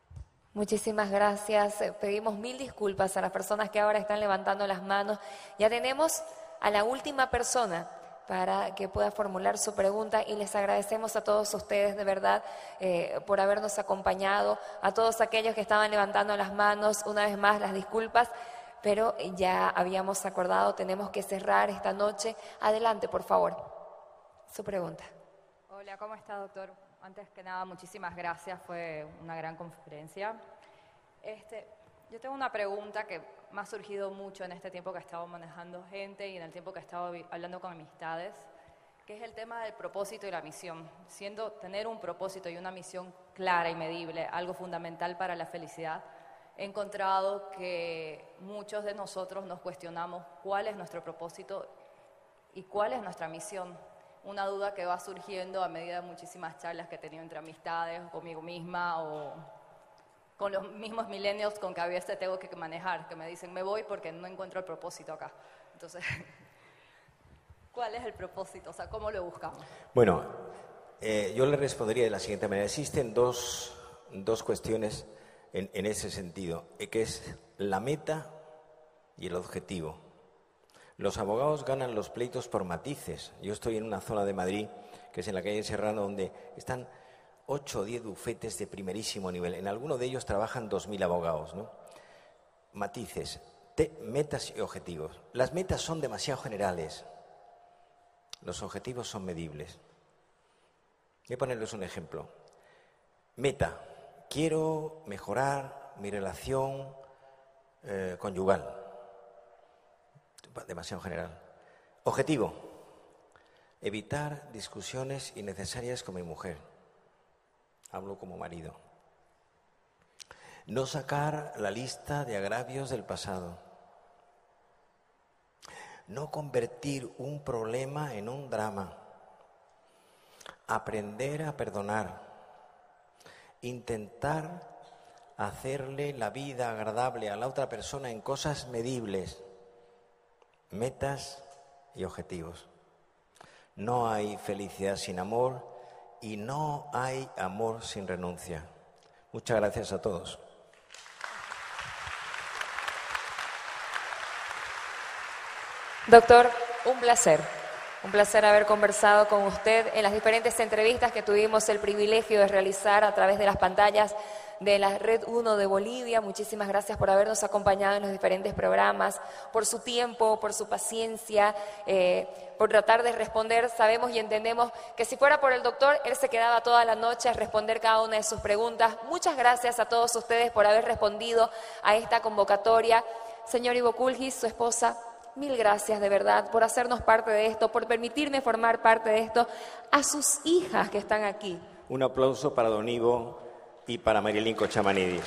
Muchísimas gracias. Pedimos 1000 disculpas a las personas que ahora están levantando las manos. Ya tenemos a la última persona para que pueda formular su pregunta y les agradecemos a todos ustedes de verdad por habernos acompañado, a todos aquellos que estaban levantando las manos, una vez más las disculpas, pero ya habíamos acordado, tenemos que cerrar esta noche. Adelante, por favor, su pregunta. Hola, ¿cómo está, doctor? Antes que nada, muchísimas gracias, fue una gran conferencia. Yo tengo una pregunta que me ha surgido mucho en este tiempo que he estado manejando gente y en el tiempo que he estado hablando con amistades, que es el tema del propósito y la misión. Tener un propósito y una misión clara y medible, algo fundamental para la felicidad, he encontrado que muchos de nosotros nos cuestionamos cuál es nuestro propósito y cuál es nuestra misión. Una duda que va surgiendo a medida de muchísimas charlas que he tenido entre amistades, conmigo misma o con los mismos millennials con que a veces tengo que manejar, que me dicen, me voy porque no encuentro el propósito acá. Entonces, ¿cuál es el propósito? O sea, ¿cómo lo buscamos? Bueno, yo le respondería de la siguiente manera. Existen dos cuestiones en ese sentido, que es la meta y el objetivo. Los abogados ganan los pleitos por matices. Yo estoy en una zona de Madrid, que es en la calle Serrano, donde están 8 o 10 bufetes de primerísimo nivel. En alguno de ellos trabajan 2000 abogados, ¿no? Matices, metas y objetivos. Las metas son demasiado generales. Los objetivos son medibles. Voy a ponerles un ejemplo. Meta, quiero mejorar mi relación conyugal. Demasiado general. Objetivo, evitar discusiones innecesarias con mi mujer. Hablo como marido. No sacar la lista de agravios del pasado. No convertir un problema en un drama. Aprender a perdonar. Intentar hacerle la vida agradable a la otra persona en cosas medibles. Metas y objetivos. No hay felicidad sin amor y no hay amor sin renuncia. Muchas gracias a todos. Doctor, un placer haber conversado con usted en las diferentes entrevistas que tuvimos el privilegio de realizar a través de las pantallas de la Red 1 de Bolivia. Muchísimas gracias por habernos acompañado en los diferentes programas, por su tiempo, por su paciencia, por tratar de responder. Sabemos y entendemos que si fuera por el doctor, él se quedaba toda la noche a responder cada una de sus preguntas. Muchas gracias a todos ustedes por haber respondido a esta convocatoria. Señor Ivo Kulgis, su esposa, 1000 gracias de verdad por hacernos parte de esto, por permitirme formar parte de esto. A sus hijas que están aquí. Un aplauso para don Ivo y para Marilyn Cochamanidis.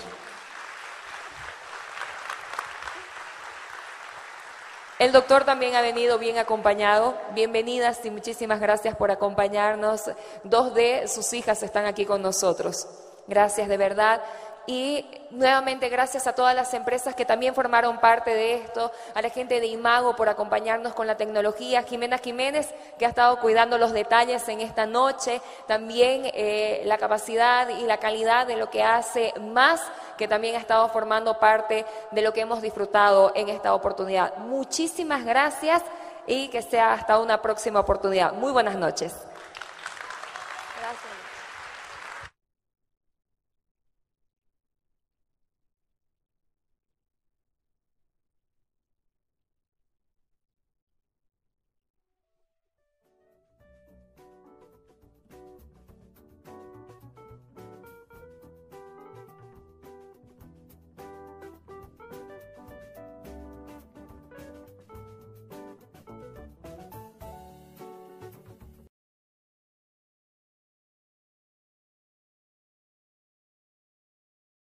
El doctor también ha venido bien acompañado. Bienvenidas y muchísimas gracias por acompañarnos. 2 de sus hijas están aquí con nosotros. Gracias de verdad. Y nuevamente gracias a todas las empresas que también formaron parte de esto, a la gente de Imago por acompañarnos con la tecnología, Jimena Jiménez que ha estado cuidando los detalles en esta noche, también la capacidad y la calidad de lo que hace Más, que también ha estado formando parte de lo que hemos disfrutado en esta oportunidad. Muchísimas gracias y que sea hasta una próxima oportunidad. Muy buenas noches.